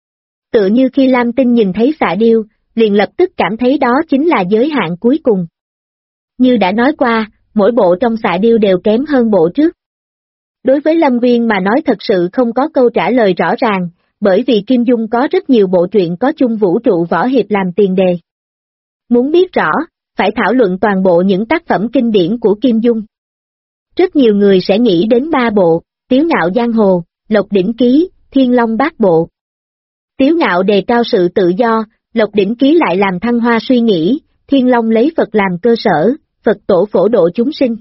Tựa như khi Lam Tinh nhìn thấy Xạ Điêu, liền lập tức cảm thấy đó chính là giới hạn cuối cùng. Như đã nói qua, mỗi bộ trong Xạ Điêu đều kém hơn bộ trước. Đối với Lâm Uyên mà nói thật sự không có câu trả lời rõ ràng, bởi vì Kim Dung có rất nhiều bộ truyện có chung vũ trụ võ hiệp làm tiền đề. Muốn biết rõ, phải thảo luận toàn bộ những tác phẩm kinh điển của Kim Dung. Rất nhiều người sẽ nghĩ đến 3 bộ, Tiếu Ngạo Giang Hồ, Lộc Đỉnh Ký, Thiên Long Bát Bộ. Tiếu Ngạo đề cao sự tự do, Lộc Đỉnh Ký lại làm thăng hoa suy nghĩ, Thiên Long lấy Phật làm cơ sở, Phật tổ phổ độ chúng sinh.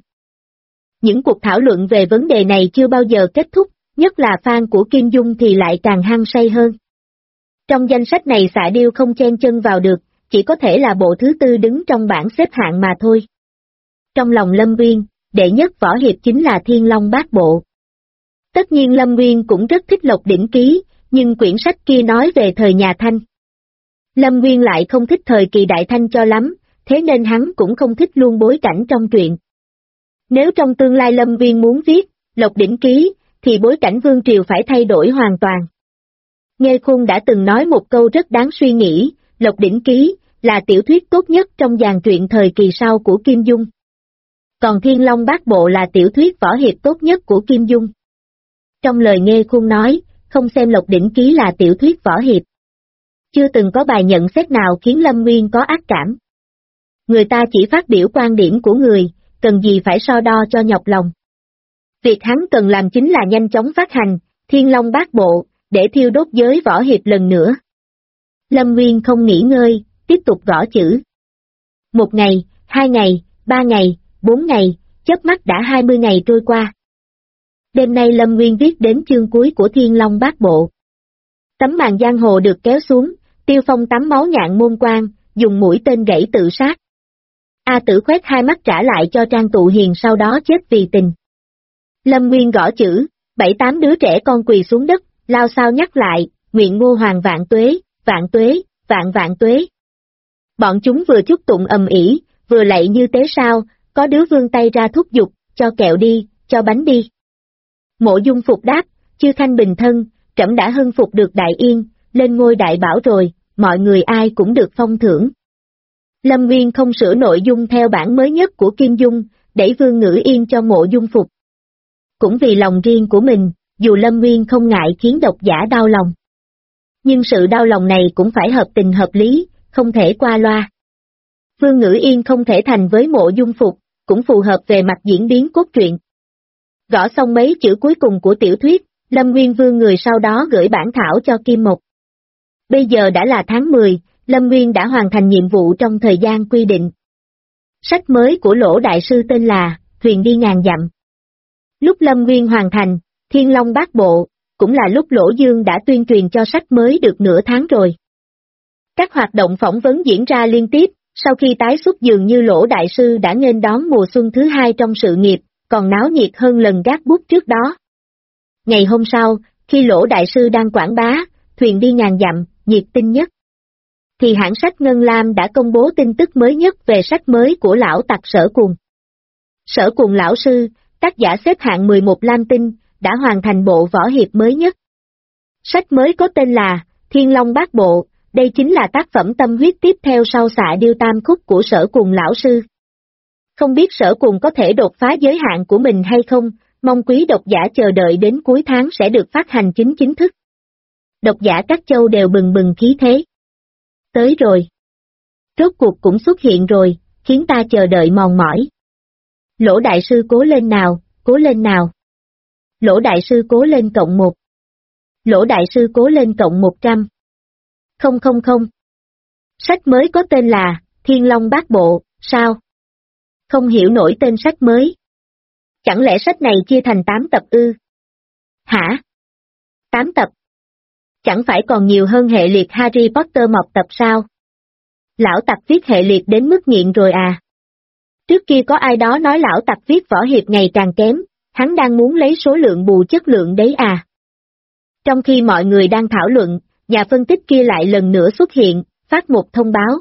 Những cuộc thảo luận về vấn đề này chưa bao giờ kết thúc, nhất là fan của Kim Dung thì lại càng hăng say hơn. Trong danh sách này Xạ Điêu không chen chân vào được, chỉ có thể là bộ thứ 4 đứng trong bảng xếp hạng mà thôi. Trong lòng Lâm Uyên, đệ nhất võ hiệp chính là Thiên Long Bát Bộ. Tất nhiên Lâm Uyên cũng rất thích Lộc Đỉnh Ký, nhưng quyển sách kia nói về thời nhà Thanh. Lâm Uyên lại không thích thời kỳ Đại Thanh cho lắm, thế nên hắn cũng không thích luôn bối cảnh trong truyện. Nếu trong tương lai Lâm Uyên muốn viết Lộc Đỉnh Ký, thì bối cảnh vương triều phải thay đổi hoàn toàn. Nghê Khôn đã từng nói một câu rất đáng suy nghĩ, Lộc Đỉnh Ký là tiểu thuyết tốt nhất trong dàn truyện thời kỳ sau của Kim Dung. Còn Thiên Long Bát Bộ là tiểu thuyết võ hiệp tốt nhất của Kim Dung. Trong lời Nghê Khôn nói, không xem Lộc Đỉnh Ký là tiểu thuyết võ hiệp. Chưa từng có bài nhận xét nào khiến Lâm Uyên có ác cảm. Người ta chỉ phát biểu quan điểm của người, cần gì phải so đo cho nhọc lòng. Việc hắn cần làm chính là nhanh chóng phát hành, Thiên Long Bát Bộ, để thiêu đốt giới võ hiệp lần nữa. Lâm Uyên không nghỉ ngơi, tiếp tục gõ chữ. 1 ngày, 2 ngày, 3 ngày, 4 ngày, chớp mắt đã 20 ngày trôi qua. Đêm nay Lâm Uyên viết đến chương cuối của Thiên Long Bát Bộ. Tấm màn giang hồ được kéo xuống, Tiêu Phong tắm máu nhạn môn quan, dùng mũi tên gãy tự sát. A Tử khoét 2 mắt trả lại cho Trang Tụ Hiền sau đó chết vì tình. Lâm Uyên gõ chữ, 7-8 đứa trẻ con quỳ xuống đất, lao sao nhắc lại, nguyện Ngô Hoàng vạn tuế, vạn tuế, vạn vạn tuế. Bọn chúng vừa chúc tụng ầm ĩ, vừa lạy như tế sao, có đứa vươn tay ra thúc giục, cho kẹo đi, cho bánh đi. Mộ Dung Phục đáp, chư Khanh bình thân, trẫm đã hưng phục được Đại Yên, lên ngôi đại bảo rồi, mọi người ai cũng được phong thưởng. Lâm Uyên không sửa nội dung theo bản mới nhất của Kim Dung, đẩy Vương Ngữ Yên cho Mộ Dung Phục. Cũng vì lòng riêng của mình, dù Lâm Uyên không ngại khiến độc giả đau lòng. Nhưng sự đau lòng này cũng phải hợp tình hợp lý, không thể qua loa. Vương Ngữ Yên không thể thành với Mộ Dung Phục, cũng phù hợp về mặt diễn biến cốt truyện. Gõ xong mấy chữ cuối cùng của tiểu thuyết, Lâm Nguyên Vương người sau đó gửi bản thảo cho Kim Mộc. Bây giờ đã là tháng 10, Lâm Nguyên đã hoàn thành nhiệm vụ trong thời gian quy định. Sách mới của Lỗ Đại Sư tên là Thuyền đi ngàn dặm. Lúc Lâm Nguyên hoàn thành, Thiên Long Bát Bộ cũng là lúc Lỗ Dương đã tuyên truyền cho sách mới được nửa tháng rồi. Các hoạt động phỏng vấn diễn ra liên tiếp, sau khi tái xuất dường như Lỗ Đại Sư đã nghênh đón mùa xuân thứ hai trong sự nghiệp, còn náo nhiệt hơn lần gác bút trước đó. Ngày hôm sau, khi Lỗ Đại Sư đang quảng bá, thuyền đi ngàn dặm, nhiệt tinh nhất, thì hãng sách Ngân Lam đã công bố tin tức mới nhất về sách mới của lão tặc Sở Cuồng. Sở Cuồng lão sư, tác giả xếp hạng 11 Lam Tinh, đã hoàn thành bộ võ hiệp mới nhất. Sách mới có tên là Thiên Long Bát Bộ, đây chính là tác phẩm tâm huyết tiếp theo sau Xạ Điêu Tam Khúc của Sở Cuồng lão sư. Không biết Sở Cuồng có thể đột phá giới hạn của mình hay không, mong quý độc giả chờ đợi đến cuối tháng sẽ được phát hành chính thức. Độc giả các châu đều bừng bừng khí thế. Tới rồi. Rốt cuộc cũng xuất hiện rồi, khiến ta chờ đợi mòn mỏi. Lỗ Đại Sư cố lên nào, cố lên nào. Lỗ Đại Sư cố lên cộng 1. Lỗ Đại Sư cố lên cộng 100. Không. Sách mới có tên là Thiên Long Bát Bộ, sao? Không hiểu nổi tên sách mới. Chẳng lẽ sách này chia thành 8 tập ư? Hả? 8 tập? Chẳng phải còn nhiều hơn hệ liệt Harry Potter một tập sao? Lão tặc viết hệ liệt đến mức nghiện rồi à? Trước kia có ai đó nói lão tặc viết võ hiệp ngày càng kém, hắn đang muốn lấy số lượng bù chất lượng đấy à? Trong khi mọi người đang thảo luận, nhà phân tích kia lại lần nữa xuất hiện, phát một thông báo.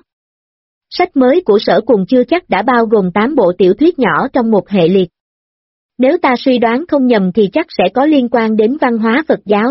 Sách mới của Sở Cuồng chưa chắc đã bao gồm 8 bộ tiểu thuyết nhỏ trong một hệ liệt. Nếu ta suy đoán không nhầm thì chắc sẽ có liên quan đến văn hóa Phật giáo.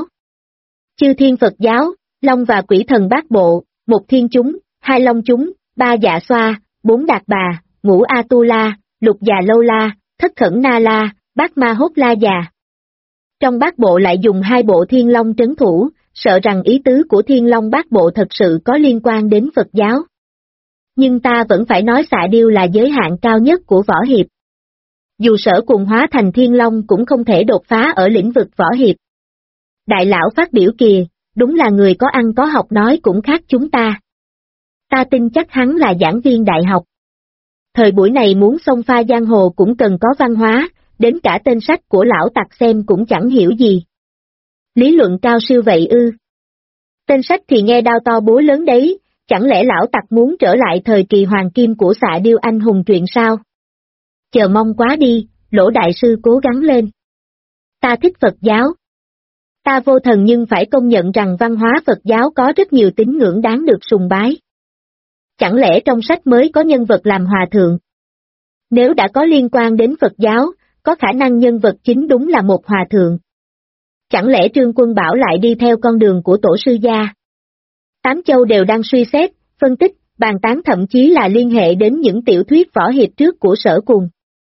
Chư Thiên Phật giáo, Long và Quỷ Thần Bát Bộ, 1 Thiên Chúng, 2 Long Chúng, 3 Dạ Xoa, 4 Đạt Bà, 5 Atula, 6 Già Lâu La, 7 Khẩn Na La, 8 Ma Hốt La Già. Trong Bát Bộ lại dùng 2 bộ Thiên Long trấn thủ, sợ rằng ý tứ của Thiên Long Bát Bộ thật sự có liên quan đến Phật giáo. Nhưng ta vẫn phải nói Xạ Điêu là giới hạn cao nhất của võ hiệp. Dù Sở Cuồng hóa thành Thiên Long cũng không thể đột phá ở lĩnh vực võ hiệp. Đại lão phát biểu kìa, đúng là người có ăn có học nói cũng khác chúng ta. Ta tin chắc hắn là giảng viên đại học. Thời buổi này muốn xông pha giang hồ cũng cần có văn hóa, đến cả tên sách của lão tặc xem cũng chẳng hiểu gì. Lý luận cao siêu vậy ư? Tên sách thì nghe đao to búa lớn đấy, chẳng lẽ lão tặc muốn trở lại thời kỳ hoàng kim của Xạ Điêu anh hùng truyện sao? Chờ mong quá đi, Lỗ Đại Sư cố gắng lên. Ta thích Phật giáo. Ta vô thần nhưng phải công nhận rằng văn hóa Phật giáo có rất nhiều tín ngưỡng đáng được sùng bái. Chẳng lẽ trong sách mới có nhân vật làm hòa thượng? Nếu đã có liên quan đến Phật giáo, có khả năng nhân vật chính đúng là một hòa thượng. Chẳng lẽ Trương Quân Bảo lại đi theo con đường của tổ sư gia? Tám châu đều đang suy xét, phân tích, bàn tán thậm chí là liên hệ đến những tiểu thuyết võ hiệp trước của Sở Cuồng.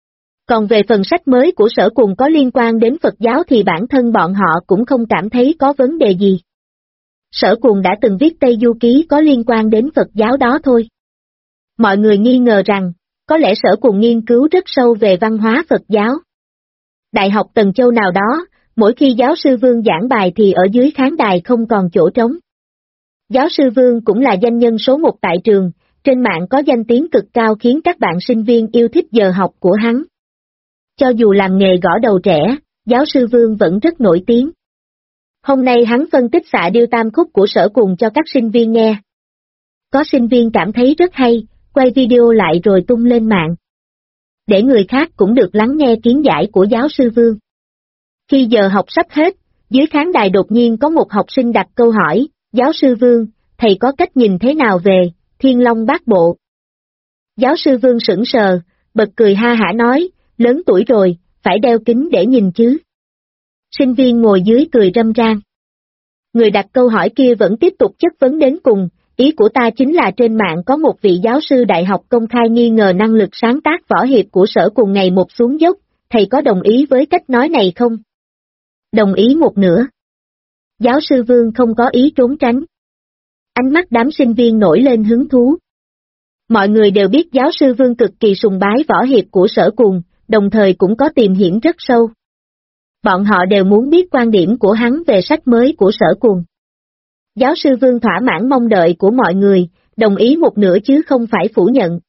Còn về phần sách mới của Sở Cuồng có liên quan đến Phật giáo thì bản thân bọn họ cũng không cảm thấy có vấn đề gì. Sở Cuồng đã từng viết Tây Du Ký có liên quan đến Phật giáo đó thôi. Mọi người nghi ngờ rằng, có lẽ Sở Cuồng nghiên cứu rất sâu về văn hóa Phật giáo. Đại học Tần Châu nào đó, mỗi khi giáo sư Vương giảng bài thì ở dưới khán đài không còn chỗ trống. Giáo sư Vương cũng là danh nhân số 1 tại trường, trên mạng có danh tiếng cực cao khiến các bạn sinh viên yêu thích giờ học của hắn. Cho dù làm nghề gõ đầu trẻ, giáo sư Vương vẫn rất nổi tiếng. Hôm nay hắn phân tích Xạ Điêu Tam Khúc của Sở Cuồng cho các sinh viên nghe. Có sinh viên cảm thấy rất hay, quay video lại rồi tung lên mạng. Để người khác cũng được lắng nghe kiến giải của giáo sư Vương. Khi giờ học sắp hết, dưới khán đài đột nhiên có một học sinh đặt câu hỏi, giáo sư Vương, thầy có cách nhìn thế nào về Thiên Long Bát Bộ? Giáo sư Vương sững sờ, bật cười ha hả nói, lớn tuổi rồi, phải đeo kính để nhìn chứ. Sinh viên ngồi dưới cười râm ran. Người đặt câu hỏi kia vẫn tiếp tục chất vấn đến cùng, ý của ta chính là trên mạng có một vị giáo sư đại học công khai nghi ngờ năng lực sáng tác võ hiệp của Sở Cuồng ngày một xuống dốc, thầy có đồng ý với cách nói này không? Đồng ý một nửa. Giáo sư Vương không có ý trốn tránh. Ánh mắt đám sinh viên nổi lên hứng thú. Mọi người đều biết giáo sư Vương cực kỳ sùng bái võ hiệp của Sở Cuồng, đồng thời cũng có tìm hiểu rất sâu. Bọn họ đều muốn biết quan điểm của hắn về sách mới của Sở Cuồng. Giáo sư Vương thỏa mãn mong đợi của mọi người, đồng ý một nửa chứ không phải phủ nhận.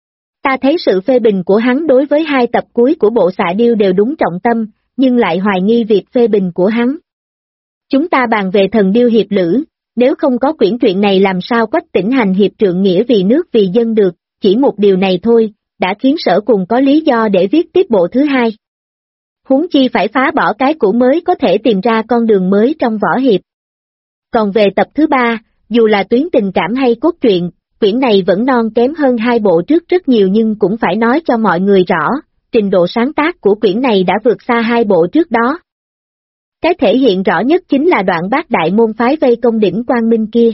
Ta thấy sự phê bình của hắn đối với 2 tập cuối của bộ Xạ Điêu đều đúng trọng tâm, nhưng lại hoài nghi việc phê bình của hắn. Chúng ta bàn về thần điêu hiệp lữ, nếu không có quyển truyện này làm sao Quách Tĩnh hành hiệp trượng nghĩa vì nước vì dân được, chỉ một điều này thôi, đã khiến Sở Cùng có lý do để viết tiếp bộ thứ hai. Huống chi phải phá bỏ cái cũ mới có thể tìm ra con đường mới trong võ hiệp. Còn về tập thứ ba, dù là tuyến tình cảm hay cốt truyện, quyển này vẫn non kém hơn hai bộ trước rất nhiều nhưng cũng phải nói cho mọi người rõ, trình độ sáng tác của quyển này đã vượt xa hai bộ trước đó. Cái thể hiện rõ nhất chính là đoạn Bát Đại môn phái vây công đỉnh Quang Minh kia.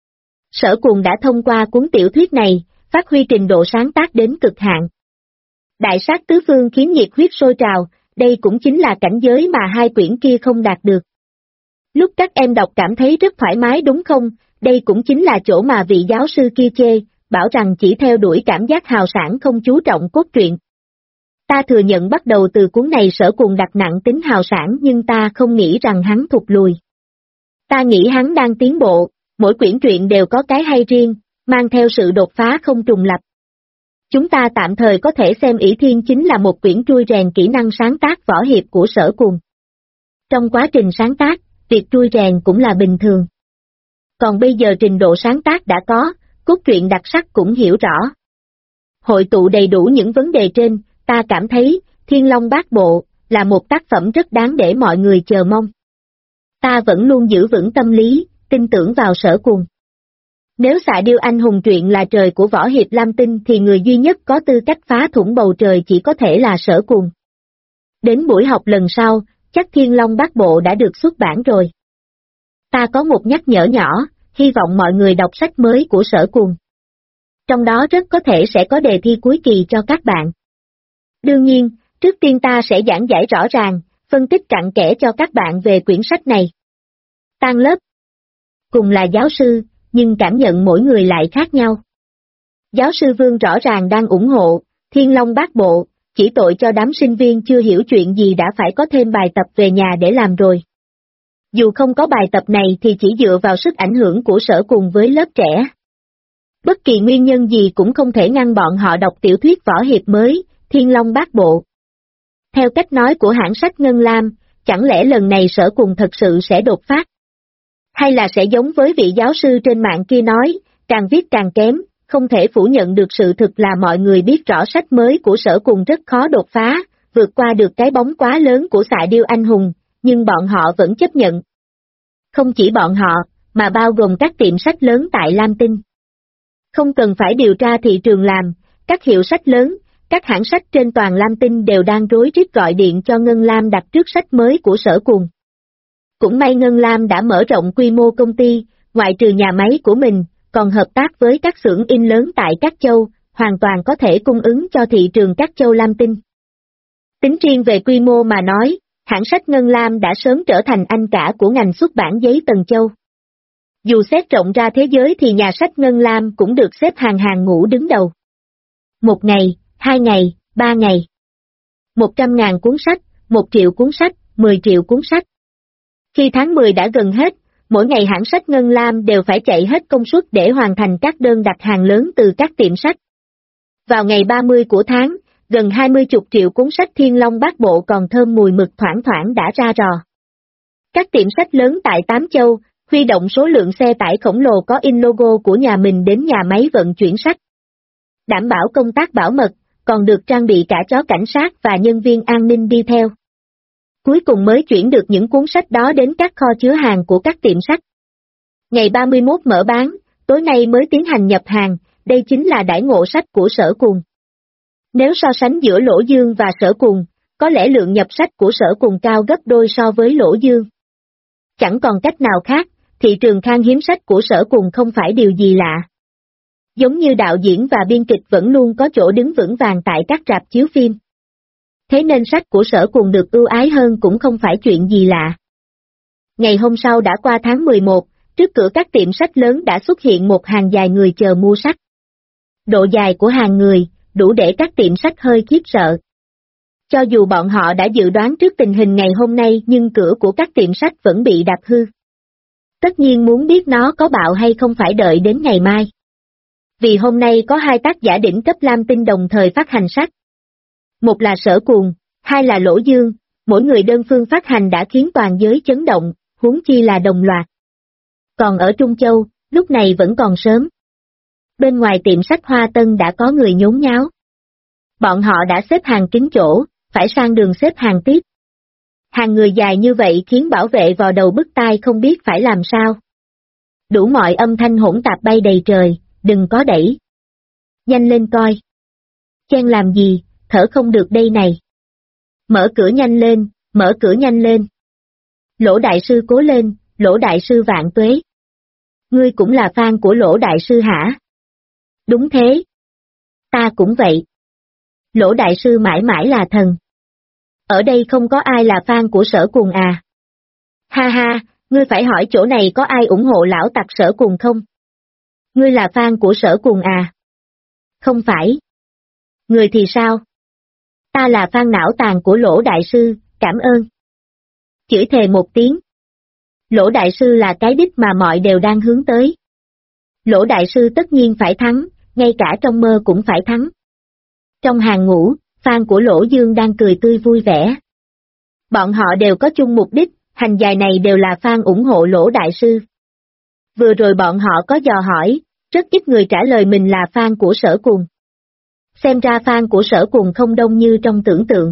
Sở Cùng đã thông qua cuốn tiểu thuyết này, phát huy trình độ sáng tác đến cực hạn. Đại sát tứ phương khiến nhiệt huyết sôi trào, đây cũng chính là cảnh giới mà hai quyển kia không đạt được. Lúc các em đọc cảm thấy rất thoải mái đúng không, đây cũng chính là chỗ mà vị giáo sư kia chê, bảo rằng chỉ theo đuổi cảm giác hào sảng không chú trọng cốt truyện. Ta thừa nhận bắt đầu từ cuốn này Sở Cùng đặt nặng tính hào sảng nhưng ta không nghĩ rằng hắn thụt lùi. Ta nghĩ hắn đang tiến bộ, mỗi quyển truyện đều có cái hay riêng, mang theo sự đột phá không trùng lập. Chúng ta tạm thời có thể xem ỷ thiên chính là một quyển trui rèn kỹ năng sáng tác võ hiệp của Sở Cùng. Trong quá trình sáng tác, việc trui rèn cũng là bình thường. Còn bây giờ trình độ sáng tác đã có, cốt truyện đặc sắc cũng hiểu rõ. Hội tụ đầy đủ những vấn đề trên, ta cảm thấy, Thiên Long Bát Bộ, là một tác phẩm rất đáng để mọi người chờ mong. Ta vẫn luôn giữ vững tâm lý, tin tưởng vào Sở Cùng. Nếu Xạ Điêu Anh Hùng truyện là trời của võ hiệp Lam Tinh thì người duy nhất có tư cách phá thủng bầu trời chỉ có thể là Sở Cùng. Đến buổi học lần sau, chắc Thiên Long Bát Bộ đã được xuất bản rồi. Ta có một nhắc nhở nhỏ, hy vọng mọi người đọc sách mới của Sở Cùng. Trong đó rất có thể sẽ có đề thi cuối kỳ cho các bạn. Đương nhiên, trước tiên ta sẽ giảng giải rõ ràng, phân tích cặn kẽ cho các bạn về quyển sách này. Tan lớp. Cùng là giáo sư, nhưng cảm nhận mỗi người lại khác nhau. Giáo sư Vương rõ ràng đang ủng hộ, Thiên Long Bát Bộ, chỉ tội cho đám sinh viên chưa hiểu chuyện gì đã phải có thêm bài tập về nhà để làm rồi. Dù không có bài tập này thì chỉ dựa vào sức ảnh hưởng của Sở Cùng với lớp trẻ. Bất kỳ nguyên nhân gì cũng không thể ngăn bọn họ đọc tiểu thuyết võ hiệp mới, Thiên Long Bát Bộ. Theo cách nói của hãng sách Ngân Lam, chẳng lẽ lần này Sở Cùng thật sự sẽ đột phát? Hay là sẽ giống với vị giáo sư trên mạng kia nói, càng viết càng kém, không thể phủ nhận được sự thực là mọi người biết rõ sách mới của Sở Cùng rất khó đột phá, vượt qua được cái bóng quá lớn của Xạ Điêu Anh Hùng, nhưng bọn họ vẫn chấp nhận. Không chỉ bọn họ, mà bao gồm các tiệm sách lớn tại Lam Tinh. Không cần phải điều tra thị trường làm, các hiệu sách lớn, các hãng sách trên toàn Lam Tinh đều đang rối rít gọi điện cho Ngân Lam đặt trước sách mới của Sở Cùng. Cũng may Ngân Lam đã mở rộng quy mô công ty, ngoại trừ nhà máy của mình, còn hợp tác với các xưởng in lớn tại các châu, hoàn toàn có thể cung ứng cho thị trường các châu Lam Tinh. Tính riêng về quy mô mà nói, hãng sách Ngân Lam đã sớm trở thành anh cả của ngành xuất bản giấy Tần Châu. Dù xét rộng ra thế giới thì nhà sách Ngân Lam cũng được xếp hàng ngũ đứng đầu. 1 ngày, 2 ngày, 3 ngày. 100.000 cuốn sách, 1 triệu cuốn sách, 10 triệu cuốn sách. Khi tháng 10 đã gần hết, mỗi ngày hãng sách Ngân Lam đều phải chạy hết công suất để hoàn thành các đơn đặt hàng lớn từ các tiệm sách. Vào ngày 30 của tháng, gần 20 triệu cuốn sách Thiên Long Bát Bộ còn thơm mùi mực thoảng thoảng đã ra rò. Các tiệm sách lớn tại 8 châu, huy động số lượng xe tải khổng lồ có in logo của nhà mình đến nhà máy vận chuyển sách. Đảm bảo công tác bảo mật, còn được trang bị cả chó cảnh sát và nhân viên an ninh đi theo. Cuối cùng mới chuyển được những cuốn sách đó đến các kho chứa hàng của các tiệm sách. Ngày 31 mở bán, tối nay mới tiến hành nhập hàng, đây chính là đãi ngộ sách của Sở Cùng. Nếu so sánh giữa Lỗ Dương và Sở Cùng, có lẽ lượng nhập sách của Sở Cùng cao gấp đôi so với Lỗ Dương. Chẳng còn cách nào khác, thị trường khan hiếm sách của Sở Cùng không phải điều gì lạ. Giống như đạo diễn và biên kịch vẫn luôn có chỗ đứng vững vàng tại các rạp chiếu phim. Thế nên sách của Sở Cùng được ưu ái hơn cũng không phải chuyện gì lạ. Ngày hôm sau đã qua tháng 11, trước cửa các tiệm sách lớn đã xuất hiện một hàng dài người chờ mua sách. Độ dài của hàng người, đủ để các tiệm sách hơi khiếp sợ. Cho dù bọn họ đã dự đoán trước tình hình ngày hôm nay nhưng cửa của các tiệm sách vẫn bị đạp hư. Tất nhiên muốn biết nó có bạo hay không phải đợi đến ngày mai. Vì hôm nay có 2 tác giả đỉnh cấp Lam Tinh đồng thời phát hành sách. Một là Sở Cùng, 2 là Lỗ Dương, mỗi người đơn phương phát hành đã khiến toàn giới chấn động, huống chi là đồng loạt. Còn ở Trung Châu, lúc này vẫn còn sớm. Bên ngoài tiệm sách Hoa Tân đã có người nhốn nháo. Bọn họ đã xếp hàng kín chỗ, phải sang đường xếp hàng tiếp. Hàng người dài như vậy khiến bảo vệ vò đầu bứt tai không biết phải làm sao. Đủ mọi âm thanh hỗn tạp bay đầy trời, đừng có đẩy. Nhanh lên coi. Chen làm gì, thở không được đây này. Mở cửa nhanh lên, mở cửa nhanh lên. Lỗ đại sư cố lên, Lỗ đại sư vạn tuế. Ngươi cũng là fan của Lỗ đại sư hả? Đúng thế. Ta cũng vậy. Lỗ đại sư mãi mãi là thần. Ở đây không có ai là fan của Sở Cuồng à? Ha ha, ngươi phải hỏi chỗ này có ai ủng hộ lão tặc Sở Cuồng không? Ngươi là fan của Sở Cuồng à? Không phải. Người thì sao? Ta là fan não tàn của Lỗ đại sư, cảm ơn. Chửi thề một tiếng. Lỗ đại sư là cái đích mà mọi đều đang hướng tới. Lỗ đại sư tất nhiên phải thắng, ngay cả trong mơ cũng phải thắng. Trong hàng ngũ, fan của Lỗ Dương đang cười tươi vui vẻ. Bọn họ đều có chung mục đích, hành dài này đều là fan ủng hộ Lỗ đại sư. Vừa rồi bọn họ có dò hỏi, rất ít người trả lời mình là fan của Sở Cuồng. Xem ra fan của Sở Cuồng không đông như trong tưởng tượng.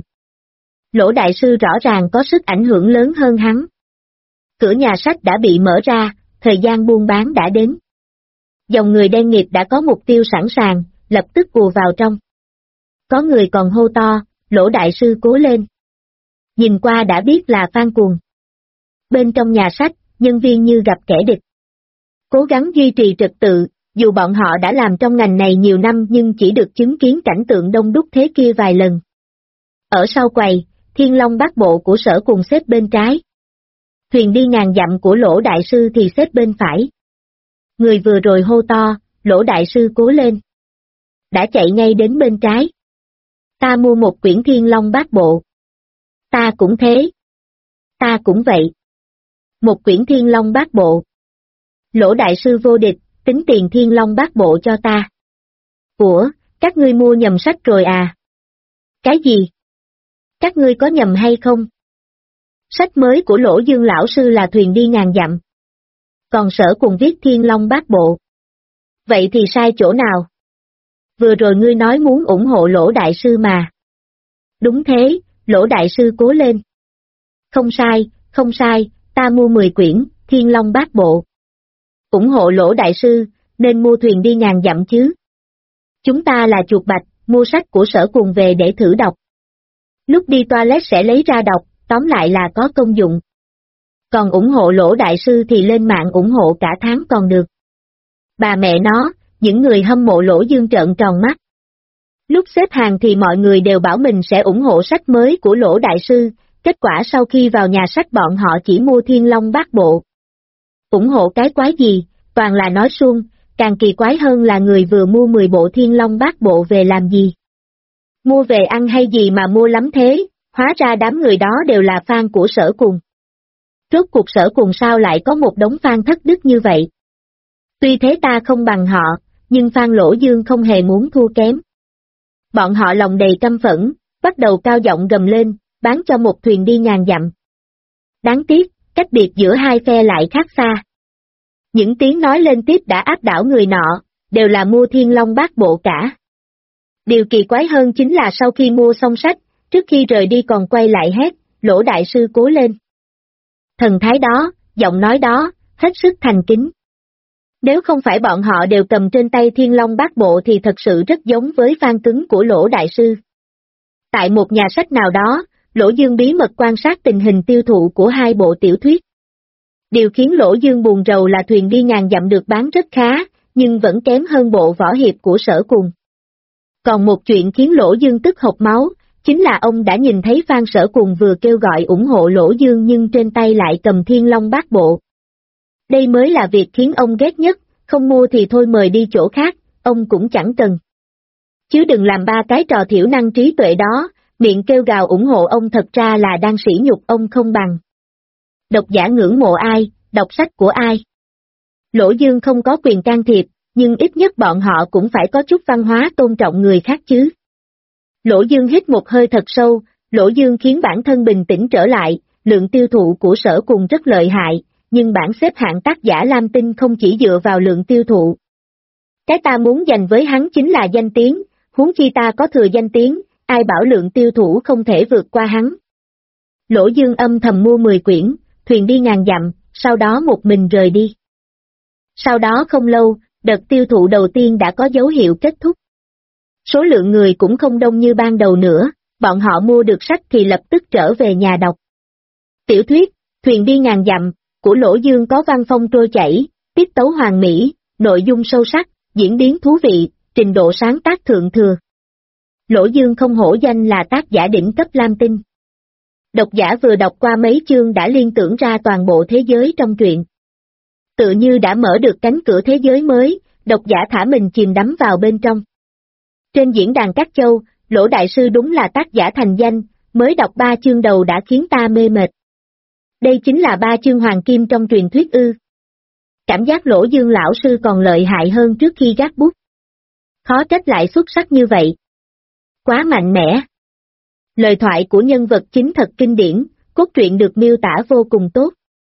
Lỗ đại sư rõ ràng có sức ảnh hưởng lớn hơn hắn. Cửa nhà sách đã bị mở ra, thời gian buôn bán đã đến. Dòng người đen nghịt đã có mục tiêu sẵn sàng, lập tức ùa vào trong. Có người còn hô to, Lỗ đại sư cố lên. Nhìn qua đã biết là fan cuồng. Bên trong nhà sách, nhân viên như gặp kẻ địch. Cố gắng duy trì trật tự, dù bọn họ đã làm trong ngành này nhiều năm nhưng chỉ được chứng kiến cảnh tượng đông đúc thế kia vài lần. Ở sau quầy, Thiên Long Bát Bộ của Sở Cuồng xếp bên trái. Thuyền đi ngàn dặm của Lỗ đại sư thì xếp bên phải. Người vừa rồi hô to, Lỗ đại sư cố lên. Đã chạy ngay đến bên trái. Ta mua một quyển Thiên Long Bát Bộ. Ta cũng thế. Ta cũng vậy. Một quyển Thiên Long Bát Bộ. Lỗ đại sư vô địch, tính tiền Thiên Long Bát Bộ cho ta. Ủa, các ngươi mua nhầm sách rồi à? Cái gì? Các ngươi có nhầm hay không? Sách mới của Lỗ Dương lão sư là Thuyền đi ngàn dặm. Còn Sở Cuồng viết Thiên Long Bát Bộ. Vậy thì sai chỗ nào? Vừa rồi ngươi nói muốn ủng hộ Lỗ đại sư mà. Đúng thế, Lỗ đại sư cố lên. Không sai, ta mua 10 quyển, Thiên Long Bát Bộ. Ủng hộ Lỗ đại sư, nên mua Thuyền đi ngàn dặm chứ. Chúng ta là chuột bạch, mua sách của Sở Cuồng về để thử đọc. Lúc đi toilet sẽ lấy ra đọc, tóm lại là có công dụng. Còn ủng hộ Lỗ đại sư thì lên mạng ủng hộ cả tháng còn được. Bà mẹ nó, những người hâm mộ Lỗ Dương trợn tròn mắt. Lúc xếp hàng thì mọi người đều bảo mình sẽ ủng hộ sách mới của Lỗ đại sư, kết quả sau khi vào nhà sách bọn họ chỉ mua Thiên Long Bát Bộ. Ủng hộ cái quái gì, toàn là nói suông, càng kỳ quái hơn là người vừa mua 10 bộ Thiên Long Bát Bộ về làm gì. Mua về ăn hay gì mà mua lắm thế, hóa ra đám người đó đều là fan của Sở Cuồng. Rốt cuộc Sở Cuồng sao lại có một đống fan thất đức như vậy? Tuy thế ta không bằng họ, nhưng fan Lỗ Dương không hề muốn thua kém. Bọn họ lòng đầy căm phẫn, bắt đầu cao giọng gầm lên, bán cho một thuyền đi ngàn dặm. Đáng tiếc, cách biệt giữa hai phe lại khác xa. Những tiếng nói lên tiếp đã áp đảo người nọ, đều là mua Thiên Long Bát Bộ cả. Điều kỳ quái hơn chính là sau khi mua xong sách, trước khi rời đi còn quay lại hét, Lỗ đại sư cố lên. Thần thái đó, giọng nói đó, hết sức thành kính. Nếu không phải bọn họ đều cầm trên tay Thiên Long Bát Bộ thì thật sự rất giống với fan cứng của Lỗ đại sư. Tại một nhà sách nào đó, Lỗ Dương bí mật quan sát tình hình tiêu thụ của hai bộ tiểu thuyết. Điều khiến Lỗ Dương buồn rầu là Thuyền đi ngàn dặm được bán rất khá, nhưng vẫn kém hơn bộ võ hiệp của Sở Cuồng. Còn một chuyện khiến Lỗ Dương tức hộc máu, chính là ông đã nhìn thấy fan Sở Cuồng vừa kêu gọi ủng hộ Lỗ Dương nhưng trên tay lại cầm Thiên Long Bát Bộ. Đây mới là việc khiến ông ghét nhất, không mua thì thôi mời đi chỗ khác, ông cũng chẳng cần. Chứ đừng làm ba cái trò thiểu năng trí tuệ đó, miệng kêu gào ủng hộ ông thật ra là đang sỉ nhục ông không bằng. Độc giả ngưỡng mộ ai, đọc sách của ai. Lỗ Dương không có quyền can thiệp, nhưng ít nhất bọn họ cũng phải có chút văn hóa tôn trọng người khác chứ. Lỗ Dương hít một hơi thật sâu, Lỗ Dương khiến bản thân bình tĩnh trở lại, lượng tiêu thụ của Sở Cùng rất lợi hại, nhưng bảng xếp hạng tác giả Lam Tinh không chỉ dựa vào lượng tiêu thụ. Cái ta muốn giành với hắn chính là danh tiếng, huống chi ta có thừa danh tiếng, ai bảo lượng tiêu thụ không thể vượt qua hắn. Lỗ Dương âm thầm mua 10 quyển, thuyền đi ngàn dặm, sau đó một mình rời đi. Sau đó không lâu, đợt tiêu thụ đầu tiên đã có dấu hiệu kết thúc. Số lượng người cũng không đông như ban đầu nữa, bọn họ mua được sách thì lập tức trở về nhà đọc. Tiểu thuyết, Thuyền đi ngàn dặm, của Lỗ Dương có văn phong trôi chảy, tiết tấu hoàn mỹ, nội dung sâu sắc, diễn biến thú vị, trình độ sáng tác thượng thừa. Lỗ Dương không hổ danh là tác giả đỉnh cấp Lam Tinh. Độc giả vừa đọc qua mấy chương đã liên tưởng ra toàn bộ thế giới trong truyện. Tự như đã mở được cánh cửa thế giới mới, độc giả thả mình chìm đắm vào bên trong. Trên diễn đàn Các Châu, Lỗ Đại Sư đúng là tác giả thành danh, mới đọc 3 chương đầu đã khiến ta mê mệt. Đây chính là 3 chương hoàng kim trong truyền thuyết ư. Cảm giác Lỗ Dương lão sư còn lợi hại hơn trước khi gác bút. Khó trách lại xuất sắc như vậy. Quá mạnh mẽ. Lời thoại của nhân vật chính thật kinh điển, cốt truyện được miêu tả vô cùng tốt.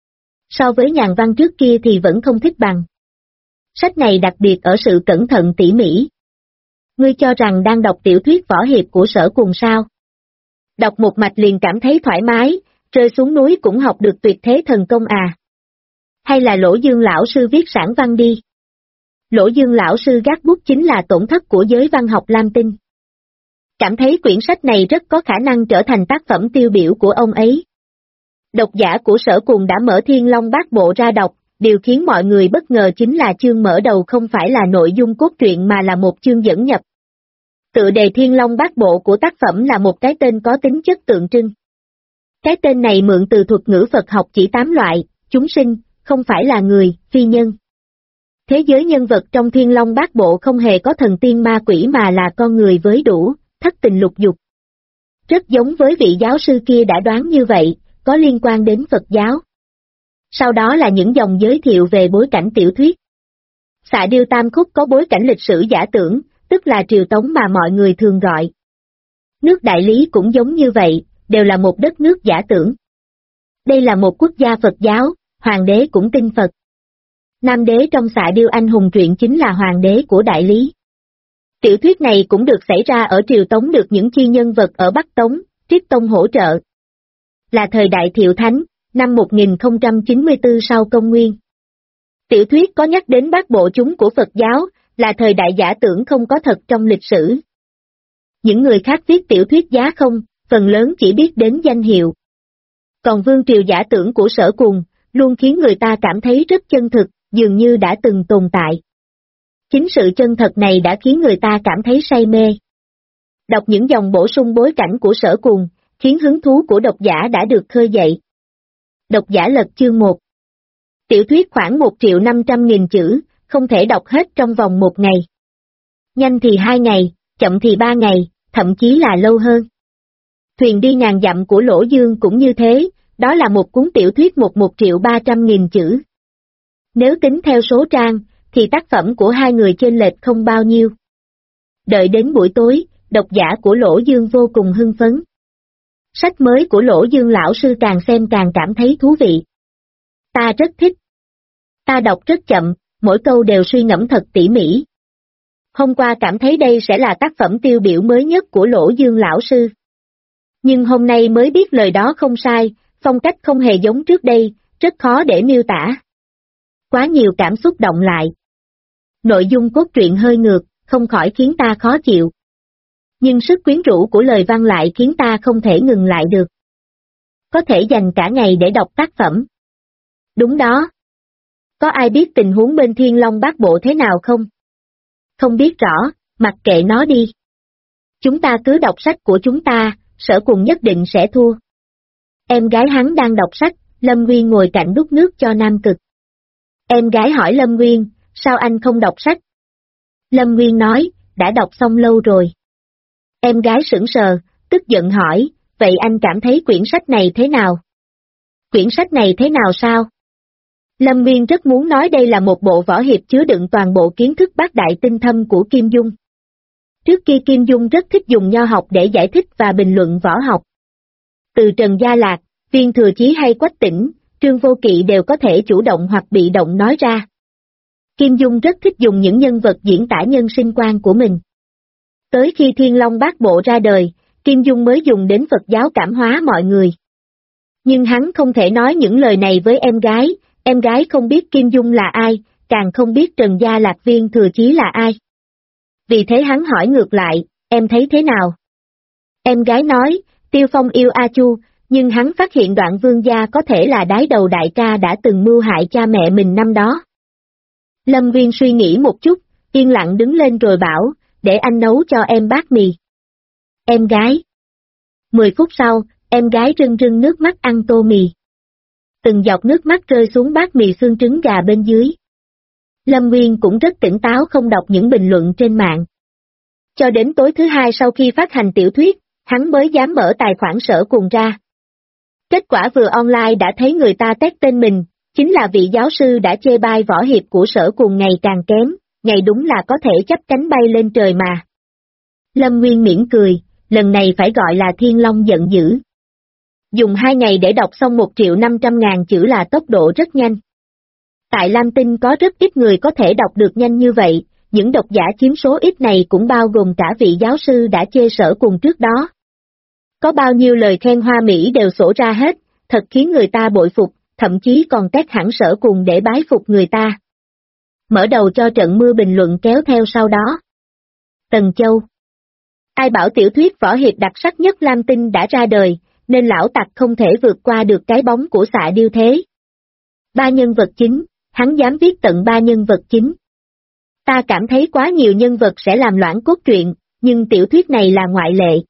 So với nhàn văn trước kia thì vẫn không thích bằng. Sách này đặc biệt ở sự cẩn thận tỉ mỉ. Ngươi cho rằng đang đọc tiểu thuyết võ hiệp của Sở Cùng sao? Đọc một mạch liền cảm thấy thoải mái, rơi xuống núi cũng học được tuyệt thế thần công à? Hay là Lỗ Dương lão sư viết sản văn đi? Lỗ Dương lão sư gác bút chính là tổn thất của giới văn học Lam Tinh. Cảm thấy quyển sách này rất có khả năng trở thành tác phẩm tiêu biểu của ông ấy. Độc giả của Sở Cùng đã mở Thiên Long Bát Bộ ra đọc, điều khiến mọi người bất ngờ chính là chương mở đầu không phải là nội dung cốt truyện mà là một chương dẫn nhập. Tựa đề Thiên Long Bát Bộ của tác phẩm là một cái tên có tính chất tượng trưng. Cái tên này mượn từ thuật ngữ Phật học chỉ 8 loại, chúng sinh, không phải là người, phi nhân. Thế giới nhân vật trong Thiên Long Bát Bộ không hề có thần tiên ma quỷ mà là con người với đủ, thất tình lục dục. Rất giống với vị giáo sư kia đã đoán như vậy, có liên quan đến Phật giáo. Sau đó là những dòng giới thiệu về bối cảnh tiểu thuyết. Xạ Điêu Tam Khúc có bối cảnh lịch sử giả tưởng, tức là triều Tống mà mọi người thường gọi. Nước Đại Lý cũng giống như vậy, đều là một đất nước giả tưởng. Đây là một quốc gia Phật giáo, hoàng đế cũng tin Phật. Nam đế trong Xạ Điêu Anh hùng truyện chính là hoàng đế của Đại Lý. Tiểu thuyết này cũng được xảy ra ở triều Tống, được những chi nhân vật ở Bắc Tống, Triết Tông hỗ trợ. Là thời đại Thiệu Thánh, năm 1094 sau công nguyên. Tiểu thuyết có nhắc đến bát bộ chúng của Phật giáo, là thời đại giả tưởng không có thật trong lịch sử. Những người khác viết tiểu thuyết giá không, phần lớn chỉ biết đến danh hiệu. Còn vương triều giả tưởng của Sở Cùng, luôn khiến người ta cảm thấy rất chân thực, dường như đã từng tồn tại. Chính sự chân thật này đã khiến người ta cảm thấy say mê. Đọc những dòng bổ sung bối cảnh của Sở Cùng, khiến hứng thú của độc giả đã được khơi dậy. Độc giả lật chương 1. Tiểu thuyết khoảng 1.500.000 chữ, không thể đọc hết trong vòng 1 ngày. Nhanh thì 2 ngày, chậm thì 3 ngày, thậm chí là lâu hơn. Thuyền đi ngàn dặm của Lỗ Dương cũng như thế, đó là một cuốn tiểu thuyết 1.300.000 chữ. Nếu tính theo số trang, thì tác phẩm của hai người chênh lệch không bao nhiêu. Đợi đến buổi tối, độc giả của Lỗ Dương vô cùng hưng phấn. Sách mới của Lỗ Dương lão sư càng xem càng cảm thấy thú vị. Ta rất thích. Ta đọc rất chậm, mỗi câu đều suy ngẫm thật tỉ mỉ. Hôm qua cảm thấy đây sẽ là tác phẩm tiêu biểu mới nhất của Lỗ Dương lão sư. Nhưng hôm nay mới biết lời đó không sai, phong cách không hề giống trước đây, rất khó để miêu tả. Quá nhiều cảm xúc động lại. Nội dung cốt truyện hơi ngược, không khỏi khiến ta khó chịu. Nhưng sức quyến rũ của lời văn lại khiến ta không thể ngừng lại được. Có thể dành cả ngày để đọc tác phẩm. Đúng đó. Có ai biết tình huống bên Thiên Long Bát Bộ thế nào không? Không biết rõ, mặc kệ nó đi. Chúng ta cứ đọc sách của chúng ta, Sở Cùng nhất định sẽ thua. Em gái hắn đang đọc sách, Lâm Nguyên ngồi cạnh đút nước cho Nam Cực. Em gái hỏi Lâm Nguyên, sao anh không đọc sách? Lâm Nguyên nói, đã đọc xong lâu rồi. Em gái sững sờ, tức giận hỏi, vậy anh cảm thấy quyển sách này thế nào? Quyển sách này thế nào sao? Lâm Nguyên rất muốn nói đây là một bộ võ hiệp chứa đựng toàn bộ kiến thức bát đại tinh thâm của Kim Dung. Trước kia Kim Dung rất thích dùng nho học để giải thích và bình luận võ học. Từ Trần Gia Lạc, Viên Thừa Chí hay Quách Tĩnh, Trương Vô Kỵ đều có thể chủ động hoặc bị động nói ra. Kim Dung rất thích dùng những nhân vật diễn tả nhân sinh quan của mình. Tới khi Thiên Long Bát Bộ ra đời, Kim Dung mới dùng đến Phật giáo cảm hóa mọi người. Nhưng hắn không thể nói những lời này với em gái không biết Kim Dung là ai, càng không biết Trần Gia Lạc Viên Thừa Chí là ai. Vì thế hắn hỏi ngược lại, em thấy thế nào? Em gái nói, Tiêu Phong yêu A Chu, nhưng hắn phát hiện Đoạn Vương gia có thể là đái đầu đại ca đã từng mưu hại cha mẹ mình năm đó. Lâm Viên suy nghĩ một chút, yên lặng đứng lên rồi bảo, để anh nấu cho em bát mì. Em gái. 10 phút sau, em gái rưng rưng nước mắt ăn tô mì. Từng giọt nước mắt rơi xuống bát mì xương trứng gà bên dưới. Lâm Nguyên cũng rất tỉnh táo không đọc những bình luận trên mạng. Cho đến tối thứ hai sau khi phát hành tiểu thuyết, hắn mới dám mở tài khoản Sở Cùng ra. Kết quả vừa online đã thấy người ta tag tên mình, chính là vị giáo sư đã chê bai võ hiệp của Sở Cùng ngày càng kém, ngày đúng là có thể chắp cánh bay lên trời mà. Lâm Nguyên mỉm cười, lần này phải gọi là Thiên Long giận dữ. Dùng 2 ngày để đọc xong 1.500.000 chữ là tốc độ rất nhanh. Tại Lam Tinh có rất ít người có thể đọc được nhanh như vậy, những độc giả chiếm số ít này cũng bao gồm cả vị giáo sư đã chê Sở Cùng trước đó. Có bao nhiêu lời khen hoa mỹ đều sổ ra hết, thật khiến người ta bội phục, thậm chí còn tag hẳn Sở Cùng để bái phục người ta. Mở đầu cho trận mưa bình luận kéo theo sau đó. Tần Châu. Ai bảo tiểu thuyết võ hiệp đặc sắc nhất Lam Tinh đã ra đời, nên lão tặc không thể vượt qua được cái bóng của Xạ Điêu thế. 3 nhân vật chính, hắn dám viết tận 3 nhân vật chính. Ta cảm thấy quá nhiều nhân vật sẽ làm loãng cốt truyện, nhưng tiểu thuyết này là ngoại lệ.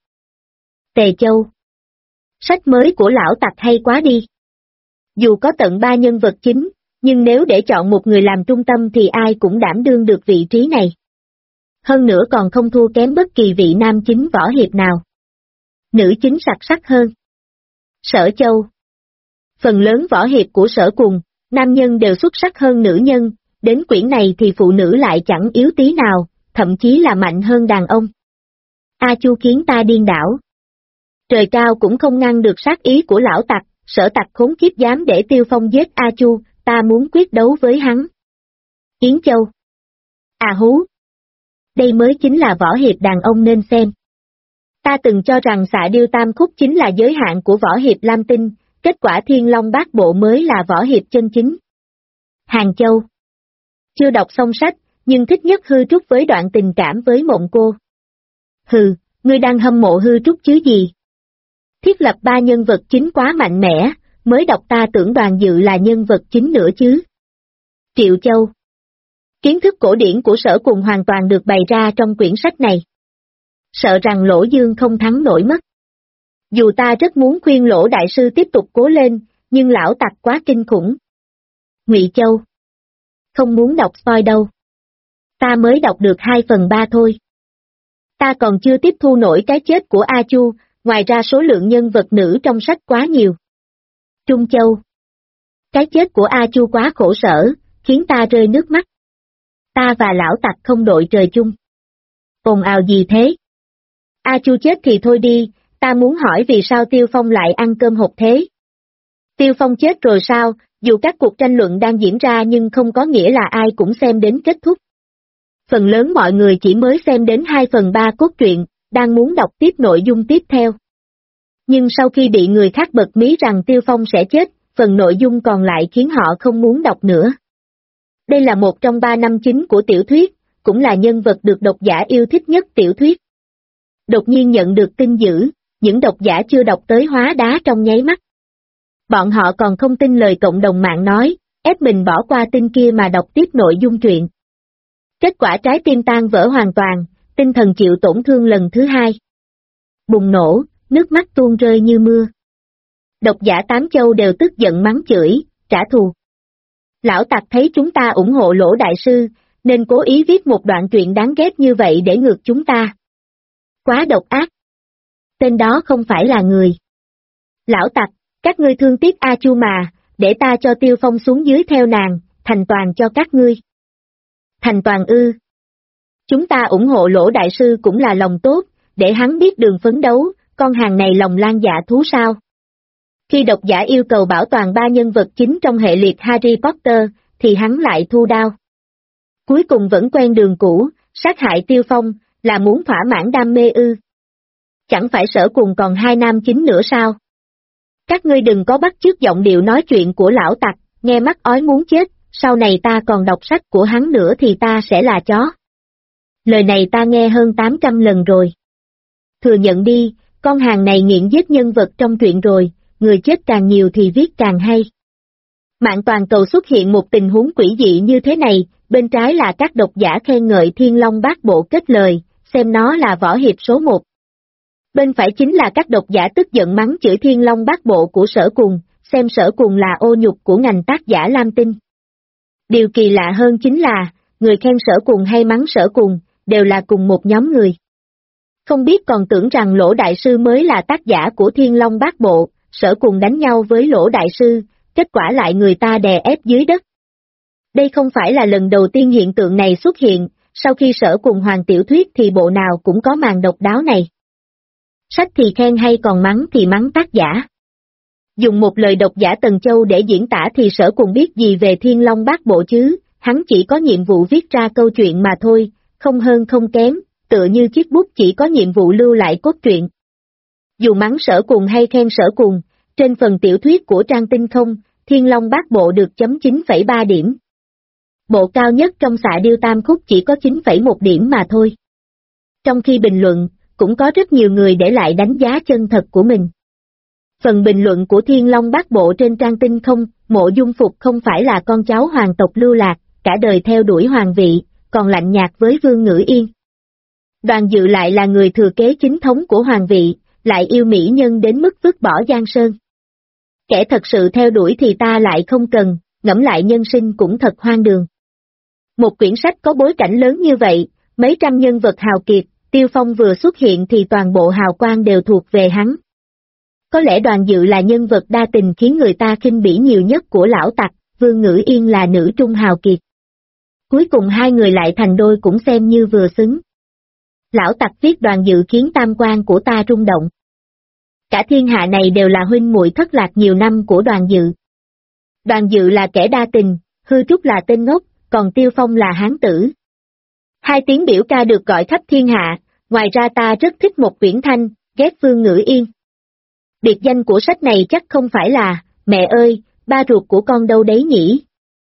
Tề Châu. Sách mới của lão tặc hay quá đi. Dù có tận 3 nhân vật chính, nhưng nếu để chọn một người làm trung tâm thì ai cũng đảm đương được vị trí này. Hơn nữa còn không thua kém bất kỳ vị nam chính võ hiệp nào. Nữ chính sặc sắc hơn. Sở Châu. Phần lớn võ hiệp của Sở Cùng, nam nhân đều xuất sắc hơn nữ nhân, đến quyển này thì phụ nữ lại chẳng yếu tí nào, thậm chí là mạnh hơn đàn ông. A Chu khiến ta điên đảo. Trời cao cũng không ngăn được sát ý của lão tặc, Sở tặc khốn kiếp dám để Tiêu Phong giết A Chu, ta muốn quyết đấu với hắn. Yến Châu. À hú. Đây mới chính là võ hiệp đàn ông nên xem. Ta từng cho rằng Xạ Điêu Tam Khúc chính là giới hạn của võ hiệp Lam Tinh, kết quả Thiên Long Bát Bộ mới là võ hiệp chân chính. Hàng Châu. Chưa đọc xong sách, nhưng thích nhất Hư Trúc với đoạn tình cảm với Mộng Cô. Hừ, ngươi đang hâm mộ Hư Trúc chứ gì? Thiết lập 3 nhân vật chính quá mạnh mẽ, mới đọc ta tưởng Đoàn Dự là nhân vật chính nữa chứ. Triệu Châu. Kiến thức cổ điển của Sở Cùng hoàn toàn được bày ra trong quyển sách này. Sợ rằng Lỗ Dương không thắng nổi mất. Dù ta rất muốn khuyên Lỗ Đại Sư tiếp tục cố lên, nhưng lão tặc quá kinh khủng. Ngụy Châu. Không muốn đọc spoil đâu. Ta mới đọc được 2/3 thôi. Ta còn chưa tiếp thu nổi cái chết của A Chu, ngoài ra số lượng nhân vật nữ trong sách quá nhiều. Trung Châu. Cái chết của A Chu quá khổ sở, khiến ta rơi nước mắt. Ta và lão tặc không đội trời chung. Ồn ào gì thế? A Chu chết thì thôi đi, ta muốn hỏi vì sao Tiêu Phong lại ăn cơm hộp thế? Tiêu Phong chết rồi sao, dù các cuộc tranh luận đang diễn ra nhưng không có nghĩa là ai cũng xem đến kết thúc. Phần lớn mọi người chỉ mới xem đến 2/3 cốt truyện, đang muốn đọc tiếp nội dung tiếp theo. Nhưng sau khi bị người khác bật mí rằng Tiêu Phong sẽ chết, phần nội dung còn lại khiến họ không muốn đọc nữa. Đây là một trong 3 năm chính của tiểu thuyết, cũng là nhân vật được độc giả yêu thích nhất tiểu thuyết. Đột nhiên nhận được tin dữ, những độc giả chưa đọc tới hóa đá trong nháy mắt. Bọn họ còn không tin lời cộng đồng mạng nói, ép mình bỏ qua tin kia mà đọc tiếp nội dung truyện. Kết quả trái tim tan vỡ hoàn toàn, tinh thần chịu tổn thương lần thứ 2. Bùng nổ, nước mắt tuôn rơi như mưa. Độc giả Tám Châu đều tức giận mắng chửi, trả thù. Lão tặc thấy chúng ta ủng hộ Lỗ Đại Sư, nên cố ý viết một đoạn truyện đáng ghét như vậy để ngược chúng ta. Quá độc ác. Tên đó không phải là người. Lão tặc, các ngươi thương tiếc A Chu mà, để ta cho Tiêu Phong xuống dưới theo nàng, thành toàn cho các ngươi. Thành toàn ư. Chúng ta ủng hộ Lỗ Đại Sư cũng là lòng tốt, để hắn biết đường phấn đấu, con hàng này lòng lan dạ thú sao. Khi độc giả yêu cầu bảo toàn 3 nhân vật chính trong hệ liệt Harry Potter, thì hắn lại thu đao. Cuối cùng vẫn quen đường cũ, sát hại Tiêu Phong, là muốn thỏa mãn đam mê ư. Chẳng phải Sở Cùng còn 2 nam chính nữa sao? Các ngươi đừng có bắt chước giọng điệu nói chuyện của lão tặc, nghe mắt ói muốn chết, sau này ta còn đọc sách của hắn nữa thì ta sẽ là chó. Lời này ta nghe hơn 800 lần rồi. Thừa nhận đi, con hàng này nghiện giết nhân vật trong truyện rồi, người chết càng nhiều thì viết càng hay. Mạng toàn cầu xuất hiện một tình huống quỷ dị như thế này, bên trái là các độc giả khen ngợi Thiên Long Bát Bộ kết lời, xem nó là võ hiệp số 1. Bên phải chính là các độc giả tức giận mắng chửi Thiên Long Bát Bộ của Sở Cùng, xem Sở Cùng là ô nhục của ngành tác giả Lam Tinh. Điều kỳ lạ hơn chính là, người khen Sở Cùng hay mắng Sở Cùng, đều là cùng một nhóm người. Không biết còn tưởng rằng Lỗ Đại Sư mới là tác giả của Thiên Long Bát Bộ, Sở Cùng đánh nhau với Lỗ Đại Sư, kết quả lại người ta đè ép dưới đất. Đây không phải là lần đầu tiên hiện tượng này xuất hiện, sau khi Sở Cùng hoàn tiểu thuyết thì bộ nào cũng có màn độc đáo này. Sách thì khen hay còn mắng thì mắng tác giả. Dùng một lời độc giả Tần Châu để diễn tả thì Sở Cùng biết gì về Thiên Long Bát Bộ chứ, hắn chỉ có nhiệm vụ viết ra câu chuyện mà thôi, không hơn không kém, tựa như chiếc bút chỉ có nhiệm vụ lưu lại cốt truyện. Dù mắng Sở Cùng hay khen Sở Cùng, trên phần tiểu thuyết của Trang Tinh Không, Thiên Long Bát Bộ được chấm 9,3 điểm. Bộ cao nhất trong Xạ Điêu Tam Khúc chỉ có 9,1 điểm mà thôi. Trong khi bình luận, cũng có rất nhiều người để lại đánh giá chân thật của mình. Phần bình luận của Thiên Long Bát Bộ trên Trang Tinh Không, Mộ Dung Phục không phải là con cháu hoàng tộc lưu lạc, cả đời theo đuổi hoàng vị, còn lạnh nhạt với Vương Ngữ Yên. Đoàn Dự lại là người thừa kế chính thống của hoàng vị, lại yêu mỹ nhân đến mức vứt bỏ Giang Sơn. Kẻ thật sự theo đuổi thì ta lại không cần, ngẫm lại nhân sinh cũng thật hoang đường. Một quyển sách có bối cảnh lớn như vậy, mấy trăm nhân vật hào kiệt, Tiêu Phong vừa xuất hiện thì toàn bộ hào quang đều thuộc về hắn. Có lẽ Đoàn Dự là nhân vật đa tình khiến người ta khinh bỉ nhiều nhất của lão tặc, Vương Ngữ Yên là nữ trung hào kiệt. Cuối cùng hai người lại thành đôi cũng xem như vừa xứng. Lão tặc viết Đoàn Dự khiến tam quan của ta rung động. Cả thiên hạ này đều là huynh muội thất lạc nhiều năm của Đoàn Dự. Đoàn Dự là kẻ đa tình, Hư Trúc là tên ngốc, còn Tiêu Phong là hán tử. Hai tiếng biểu ca được gọi khắp thiên hạ, ngoài ra ta rất thích một quyển thanh, ghét Vương Ngữ Yên. Biệt danh của sách này chắc không phải là, mẹ ơi, ba ruột của con đâu đấy nhỉ?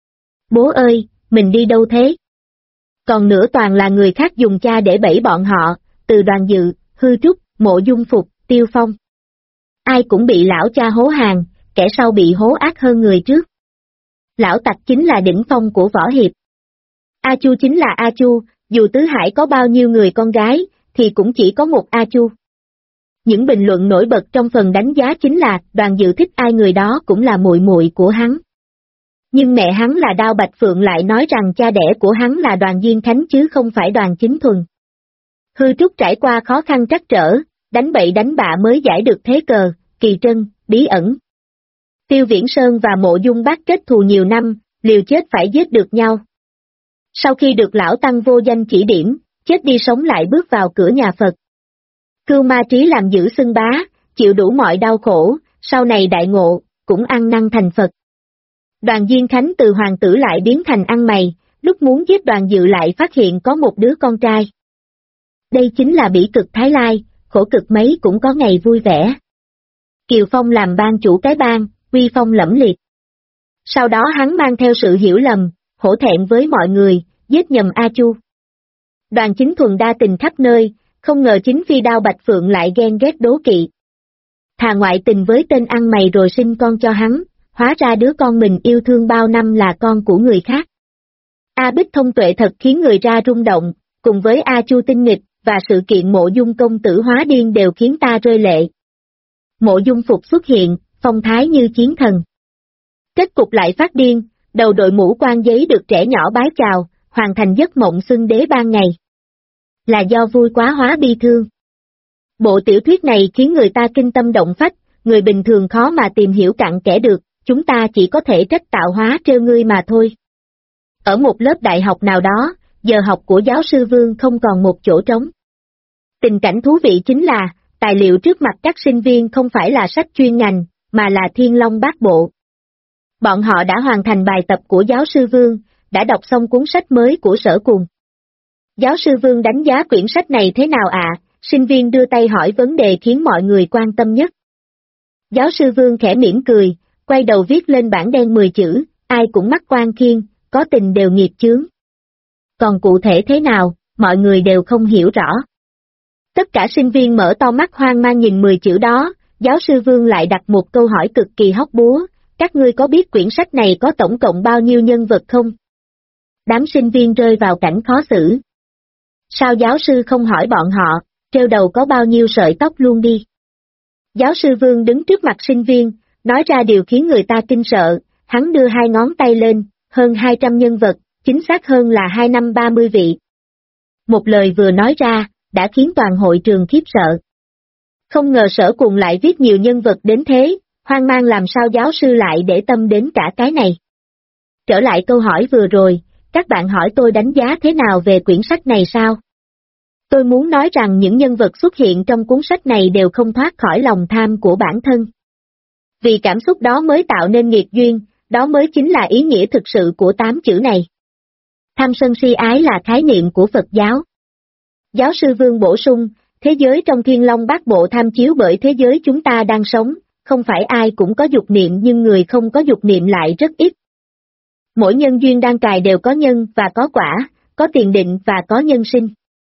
Bố ơi, mình đi đâu thế? Còn nữa toàn là người khác dùng cha để bẫy bọn họ, từ Đoàn Dự, Hư Trúc, Mộ Dung Phục, Tiêu Phong. Ai cũng bị lão cha hố hàng, kẻ sau bị hố ác hơn người trước. Lão tặc chính là đỉnh phong của võ hiệp. A Chu chính là A Chu, dù Tứ Hải có bao nhiêu người con gái, thì cũng chỉ có một A Chu. Những bình luận nổi bật trong phần đánh giá chính là Đoàn Dự thích ai người đó cũng là muội muội của hắn. Nhưng mẹ hắn là Đao Bạch Phượng lại nói rằng cha đẻ của hắn là Đoàn Diên Khánh chứ không phải Đoàn Chính Thuần. Hư Trúc trải qua khó khăn trắc trở, đánh bậy đánh bạ mới giải được thế cờ, kỳ trân, bí ẩn. Tiêu Viễn Sơn và Mộ Dung Bác kết thù nhiều năm, liều chết phải giết được nhau. Sau khi được lão tăng vô danh chỉ điểm, chết đi sống lại bước vào cửa nhà Phật. Cưu Ma Trí làm giữ xưng bá, chịu đủ mọi đau khổ, sau này đại ngộ, cũng ăn năn thành Phật. Đoàn Diên Khánh từ hoàng tử lại biến thành ăn mày, lúc muốn giết Đoàn Dự lại phát hiện có một đứa con trai. Đây chính là bỉ cực Thái Lai, khổ cực mấy cũng có ngày vui vẻ. Kiều Phong làm ban chủ cái bang, uy phong lẫm liệt. Sau đó hắn mang theo sự hiểu lầm, hổ thẹn với mọi người, giết nhầm A Chu. Đoàn Chính Thuần đa tình khắp nơi, không ngờ chính phi Đao Bạch Phượng lại ghen ghét đố kỵ. Thà ngoại tình với tên ăn mày rồi sinh con cho hắn, hóa ra đứa con mình yêu thương bao năm là con của người khác. A Bích thông tuệ thật khiến người ra rung động, cùng với A Chu tinh nghịch, và sự kiện Mộ Dung công tử hóa điên đều khiến ta rơi lệ. Mộ Dung Phục xuất hiện, phong thái như chiến thần. Kết cục lại phát điên, đầu đội mũ quan giấy được trẻ nhỏ bái chào, hoàn thành giấc mộng xưng đế ban ngày. Là do vui quá hóa bi thương. Bộ tiểu thuyết này khiến người ta kinh tâm động phách, người bình thường khó mà tìm hiểu cặn kẽ được, chúng ta chỉ có thể trách tạo hóa trêu ngươi mà thôi. Ở một lớp đại học nào đó, giờ học của giáo sư Vương không còn một chỗ trống. Tình cảnh thú vị chính là, tài liệu trước mặt các sinh viên không phải là sách chuyên ngành, mà là Thiên Long Bát Bộ. Bọn họ đã hoàn thành bài tập của giáo sư Vương, đã đọc xong cuốn sách mới của Sở Cùng. Giáo sư Vương đánh giá quyển sách này thế nào ạ? Sinh viên đưa tay hỏi vấn đề khiến mọi người quan tâm nhất. Giáo sư Vương khẽ mỉm cười, quay đầu viết lên bảng đen 10 chữ, ai cũng mắc oan khiên, có tình đều nghiệp chướng. Còn cụ thể thế nào, mọi người đều không hiểu rõ. Tất cả sinh viên mở to mắt hoang mang nhìn 10 chữ đó, giáo sư Vương lại đặt một câu hỏi cực kỳ hóc búa, các ngươi có biết quyển sách này có tổng cộng bao nhiêu nhân vật không? Đám sinh viên rơi vào cảnh khó xử. Sao giáo sư không hỏi bọn họ, treo đầu có bao nhiêu sợi tóc luôn đi? Giáo sư Vương đứng trước mặt sinh viên, nói ra điều khiến người ta kinh sợ, hắn đưa hai ngón tay lên, hơn 200 nhân vật, chính xác hơn là 230 vị. Một lời vừa nói ra, đã khiến toàn hội trường khiếp sợ. Không ngờ Sở Cùng lại viết nhiều nhân vật đến thế, hoang mang làm sao giáo sư lại để tâm đến cả cái này. Trở lại câu hỏi vừa rồi, các bạn hỏi tôi đánh giá thế nào về quyển sách này sao? Tôi muốn nói rằng những nhân vật xuất hiện trong cuốn sách này đều không thoát khỏi lòng tham của bản thân. Vì cảm xúc đó mới tạo nên nghiệp duyên, đó mới chính là ý nghĩa thực sự của 8 chữ này. Tham sân si ái là khái niệm của Phật giáo. Giáo sư Vương bổ sung, thế giới trong Thiên Long Bát Bộ tham chiếu bởi thế giới chúng ta đang sống, không phải ai cũng có dục niệm nhưng người không có dục niệm lại rất ít. Mỗi nhân duyên đan cài đều có nhân và có quả, có tiền định và có nhân sinh.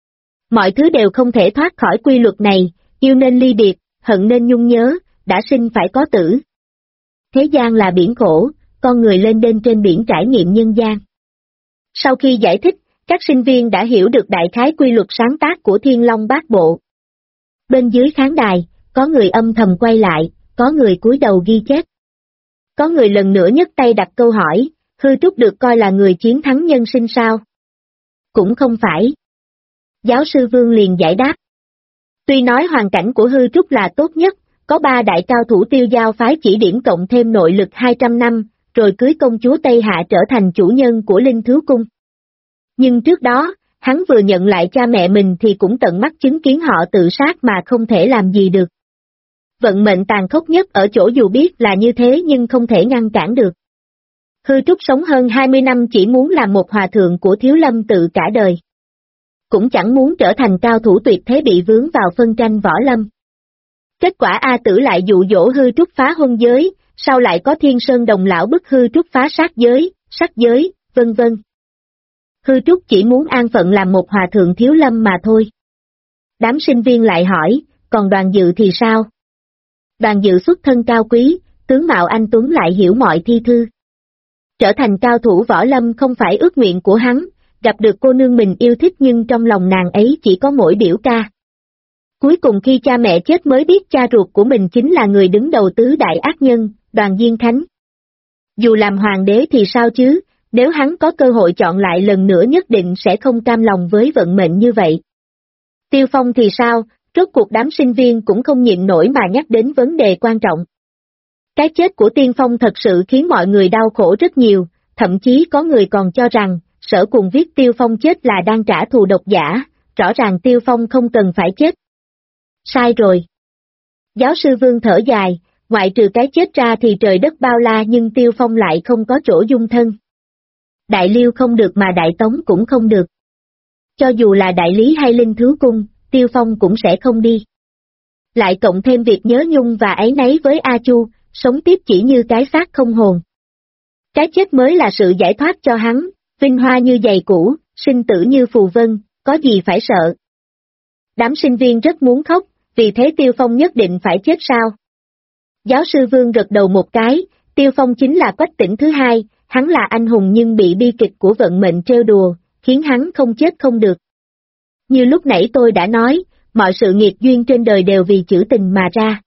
Mọi thứ đều không thể thoát khỏi quy luật này, yêu nên ly biệt, hận nên nhung nhớ, đã sinh phải có tử. Thế gian là biển khổ, con người lên đên trên biển trải nghiệm nhân gian. Sau khi giải thích, các sinh viên đã hiểu được đại khái quy luật sáng tác của Thiên Long Bát Bộ. Bên dưới khán đài, có người âm thầm quay lại, có người cúi đầu ghi chép. Có người lần nữa nhấc tay đặt câu hỏi, Hư Trúc được coi là người chiến thắng nhân sinh sao? Cũng không phải. Giáo sư Vương liền giải đáp. Tuy nói hoàn cảnh của Hư Trúc là tốt nhất, có 3 đại cao thủ Tiêu Giao phái chỉ điểm cộng thêm nội lực 200 năm, rồi cưới công chúa Tây Hạ trở thành chủ nhân của Linh Thứ Cung. Nhưng trước đó, hắn vừa nhận lại cha mẹ mình thì cũng tận mắt chứng kiến họ tự sát mà không thể làm gì được. Vận mệnh tàn khốc nhất ở chỗ dù biết là như thế nhưng không thể ngăn cản được. Hư Trúc sống hơn 20 năm chỉ muốn làm một hòa thượng của Thiếu Lâm tự cả đời. Cũng chẳng muốn trở thành cao thủ tuyệt thế bị vướng vào phân tranh võ lâm. Kết quả A Tử lại dụ dỗ Hư Trúc phá huân giới, sau lại có Thiên Sơn Đồng lão bức Hư Trúc phá sát giới, sắc giới, vân vân. Hư Trúc chỉ muốn an phận làm một hòa thượng Thiếu Lâm mà thôi. Đám sinh viên lại hỏi, còn Đoàn Dự thì sao? Đoàn Dự xuất thân cao quý, tướng mạo anh tuấn lại hiểu mọi thi thư. Trở thành cao thủ võ lâm không phải ước nguyện của hắn, gặp được cô nương mình yêu thích nhưng trong lòng nàng ấy chỉ có mỗi biểu ca. Cuối cùng khi cha mẹ chết mới biết cha ruột của mình chính là người đứng đầu tứ đại ác nhân, Đoàn Diên Khánh. Dù làm hoàng đế thì sao chứ, nếu hắn có cơ hội chọn lại lần nữa nhất định sẽ không cam lòng với vận mệnh như vậy. Tiêu Phong thì sao, rốt cuộc đám sinh viên cũng không nhịn nổi mà nhắc đến vấn đề quan trọng. Cái chết của Tiên Phong thật sự khiến mọi người đau khổ rất nhiều, thậm chí có người còn cho rằng, Sở Cùng viết Tiêu Phong chết là đang trả thù độc giả, rõ ràng Tiêu Phong không cần phải chết. Sai rồi. Giáo sư Vương thở dài, ngoại trừ cái chết ra thì trời đất bao la nhưng Tiêu Phong lại không có chỗ dung thân. Đại Liêu không được mà Đại Tống cũng không được. Cho dù là Đại Lý hay Linh Thứ Cung, Tiêu Phong cũng sẽ không đi. Lại cộng thêm việc nhớ nhung và áy náy với A Chu, sống tiếp chỉ như cái xác không hồn. Cái chết mới là sự giải thoát cho hắn, vinh hoa như giày cũ, sinh tử như phù vân, có gì phải sợ. Đám sinh viên rất muốn khóc, vì thế Tiêu Phong nhất định phải chết sao? Giáo sư Vương gật đầu một cái, Tiêu Phong chính là Quách Tỉnh thứ hai, hắn là anh hùng nhưng bị bi kịch của vận mệnh trêu đùa, khiến hắn không chết không được. Như lúc nãy tôi đã nói, mọi sự nghiệp duyên trên đời đều vì chữ tình mà ra.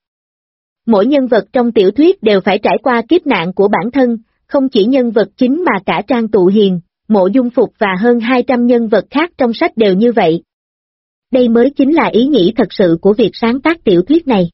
Mỗi nhân vật trong tiểu thuyết đều phải trải qua kiếp nạn của bản thân, không chỉ nhân vật chính mà cả Trang Tụ Hiền, Mộ Dung Phục và hơn 200 nhân vật khác trong sách đều như vậy. Đây mới chính là ý nghĩ thật sự của việc sáng tác tiểu thuyết này.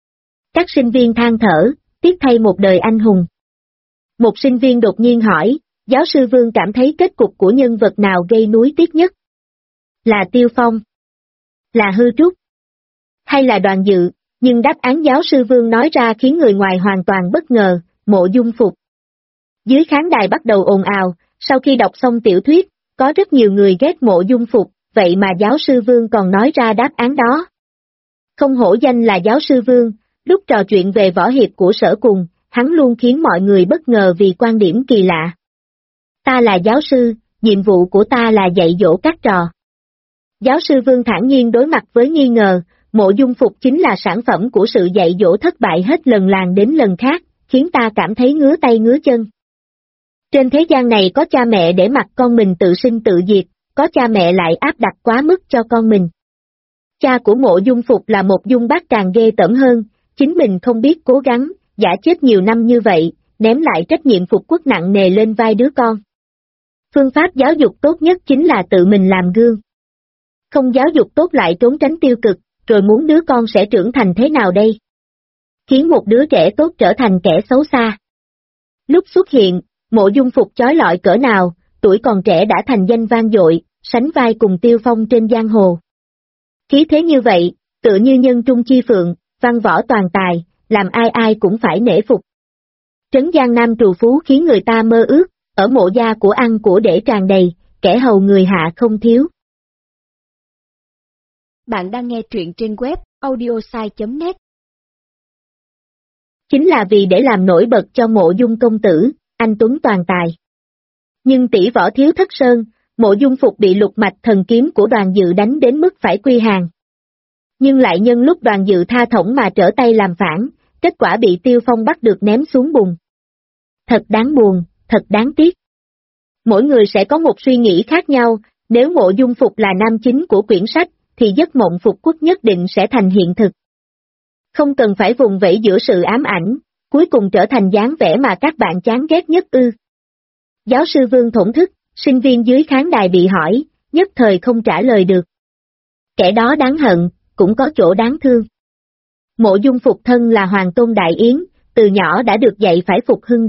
Các sinh viên than thở, tiếc thay một đời anh hùng. Một sinh viên đột nhiên hỏi, giáo sư Vương cảm thấy kết cục của nhân vật nào gây nuối tiếc nhất? Là Tiêu Phong? Là Hư Trúc? Hay là Đoàn Dự, Nhưng đáp án giáo sư Vương nói ra khiến người ngoài hoàn toàn bất ngờ, Mộ Dung Phục. Dưới khán đài bắt đầu ồn ào, sau khi đọc xong tiểu thuyết, có rất nhiều người ghét Mộ Dung Phục, vậy mà giáo sư Vương còn nói ra đáp án đó. Không hổ danh là giáo sư Vương, lúc trò chuyện về võ hiệp của Sở Cùng, hắn luôn khiến mọi người bất ngờ vì quan điểm kỳ lạ. Ta là giáo sư, nhiệm vụ của ta là dạy dỗ các trò. Giáo sư Vương thản nhiên đối mặt với nghi ngờ, Mộ Dung Phục chính là sản phẩm của sự dạy dỗ thất bại hết lần làng đến lần khác, khiến ta cảm thấy ngứa tay ngứa chân. Trên thế gian này có cha mẹ để mặc con mình tự sinh tự diệt, có cha mẹ lại áp đặt quá mức cho con mình. Cha của Mộ Dung Phục là một dung bác càng ghê tởm hơn, chính mình không biết cố gắng, giả chết nhiều năm như vậy, ném lại trách nhiệm phục quốc nặng nề lên vai đứa con. Phương pháp giáo dục tốt nhất chính là tự mình làm gương. Không giáo dục tốt lại trốn tránh tiêu cực, rồi muốn đứa con sẽ trưởng thành thế nào đây? Khiến một đứa trẻ tốt trở thành kẻ xấu xa. Lúc xuất hiện, Mộ Dung Phục chói lọi cỡ nào, tuổi còn trẻ đã thành danh vang dội, sánh vai cùng Tiêu Phong trên giang hồ. Khí thế như vậy, tựa như nhân trung chi phượng, văn võ toàn tài, làm ai ai cũng phải nể phục. Trấn Giang Nam trù phú khiến người ta mơ ước, ở Mộ gia của ăn của để tràn đầy, kẻ hầu người hạ không thiếu. Bạn đang nghe truyện trên web audiosai.net. Chính là vì để làm nổi bật cho Mộ Dung công tử, anh tuấn toàn tài. Nhưng tỷ võ thiếu thất sơn, Mộ Dung Phục bị lục mạch thần kiếm của Đoàn Dự đánh đến mức phải quy hàng. Nhưng lại nhân lúc Đoàn Dự tha thổng mà trở tay làm phản, kết quả bị Tiêu Phong bắt được ném xuống bùn. Thật đáng buồn, thật đáng tiếc. Mỗi người sẽ có một suy nghĩ khác nhau, nếu Mộ Dung Phục là nam chính của quyển sách, thì giấc mộng phục quốc nhất định sẽ thành hiện thực. Không cần phải vùng vẫy giữa sự ám ảnh, cuối cùng trở thành dáng vẻ mà các bạn chán ghét nhất ư. Giáo sư Vương thổn thức, sinh viên dưới khán đài bị hỏi, nhất thời không trả lời được. Kẻ đó đáng hận, cũng có chỗ đáng thương. Mộ Dung Phục thân là Hoàng Tôn Đại Yến, từ nhỏ đã được dạy phải phục hưng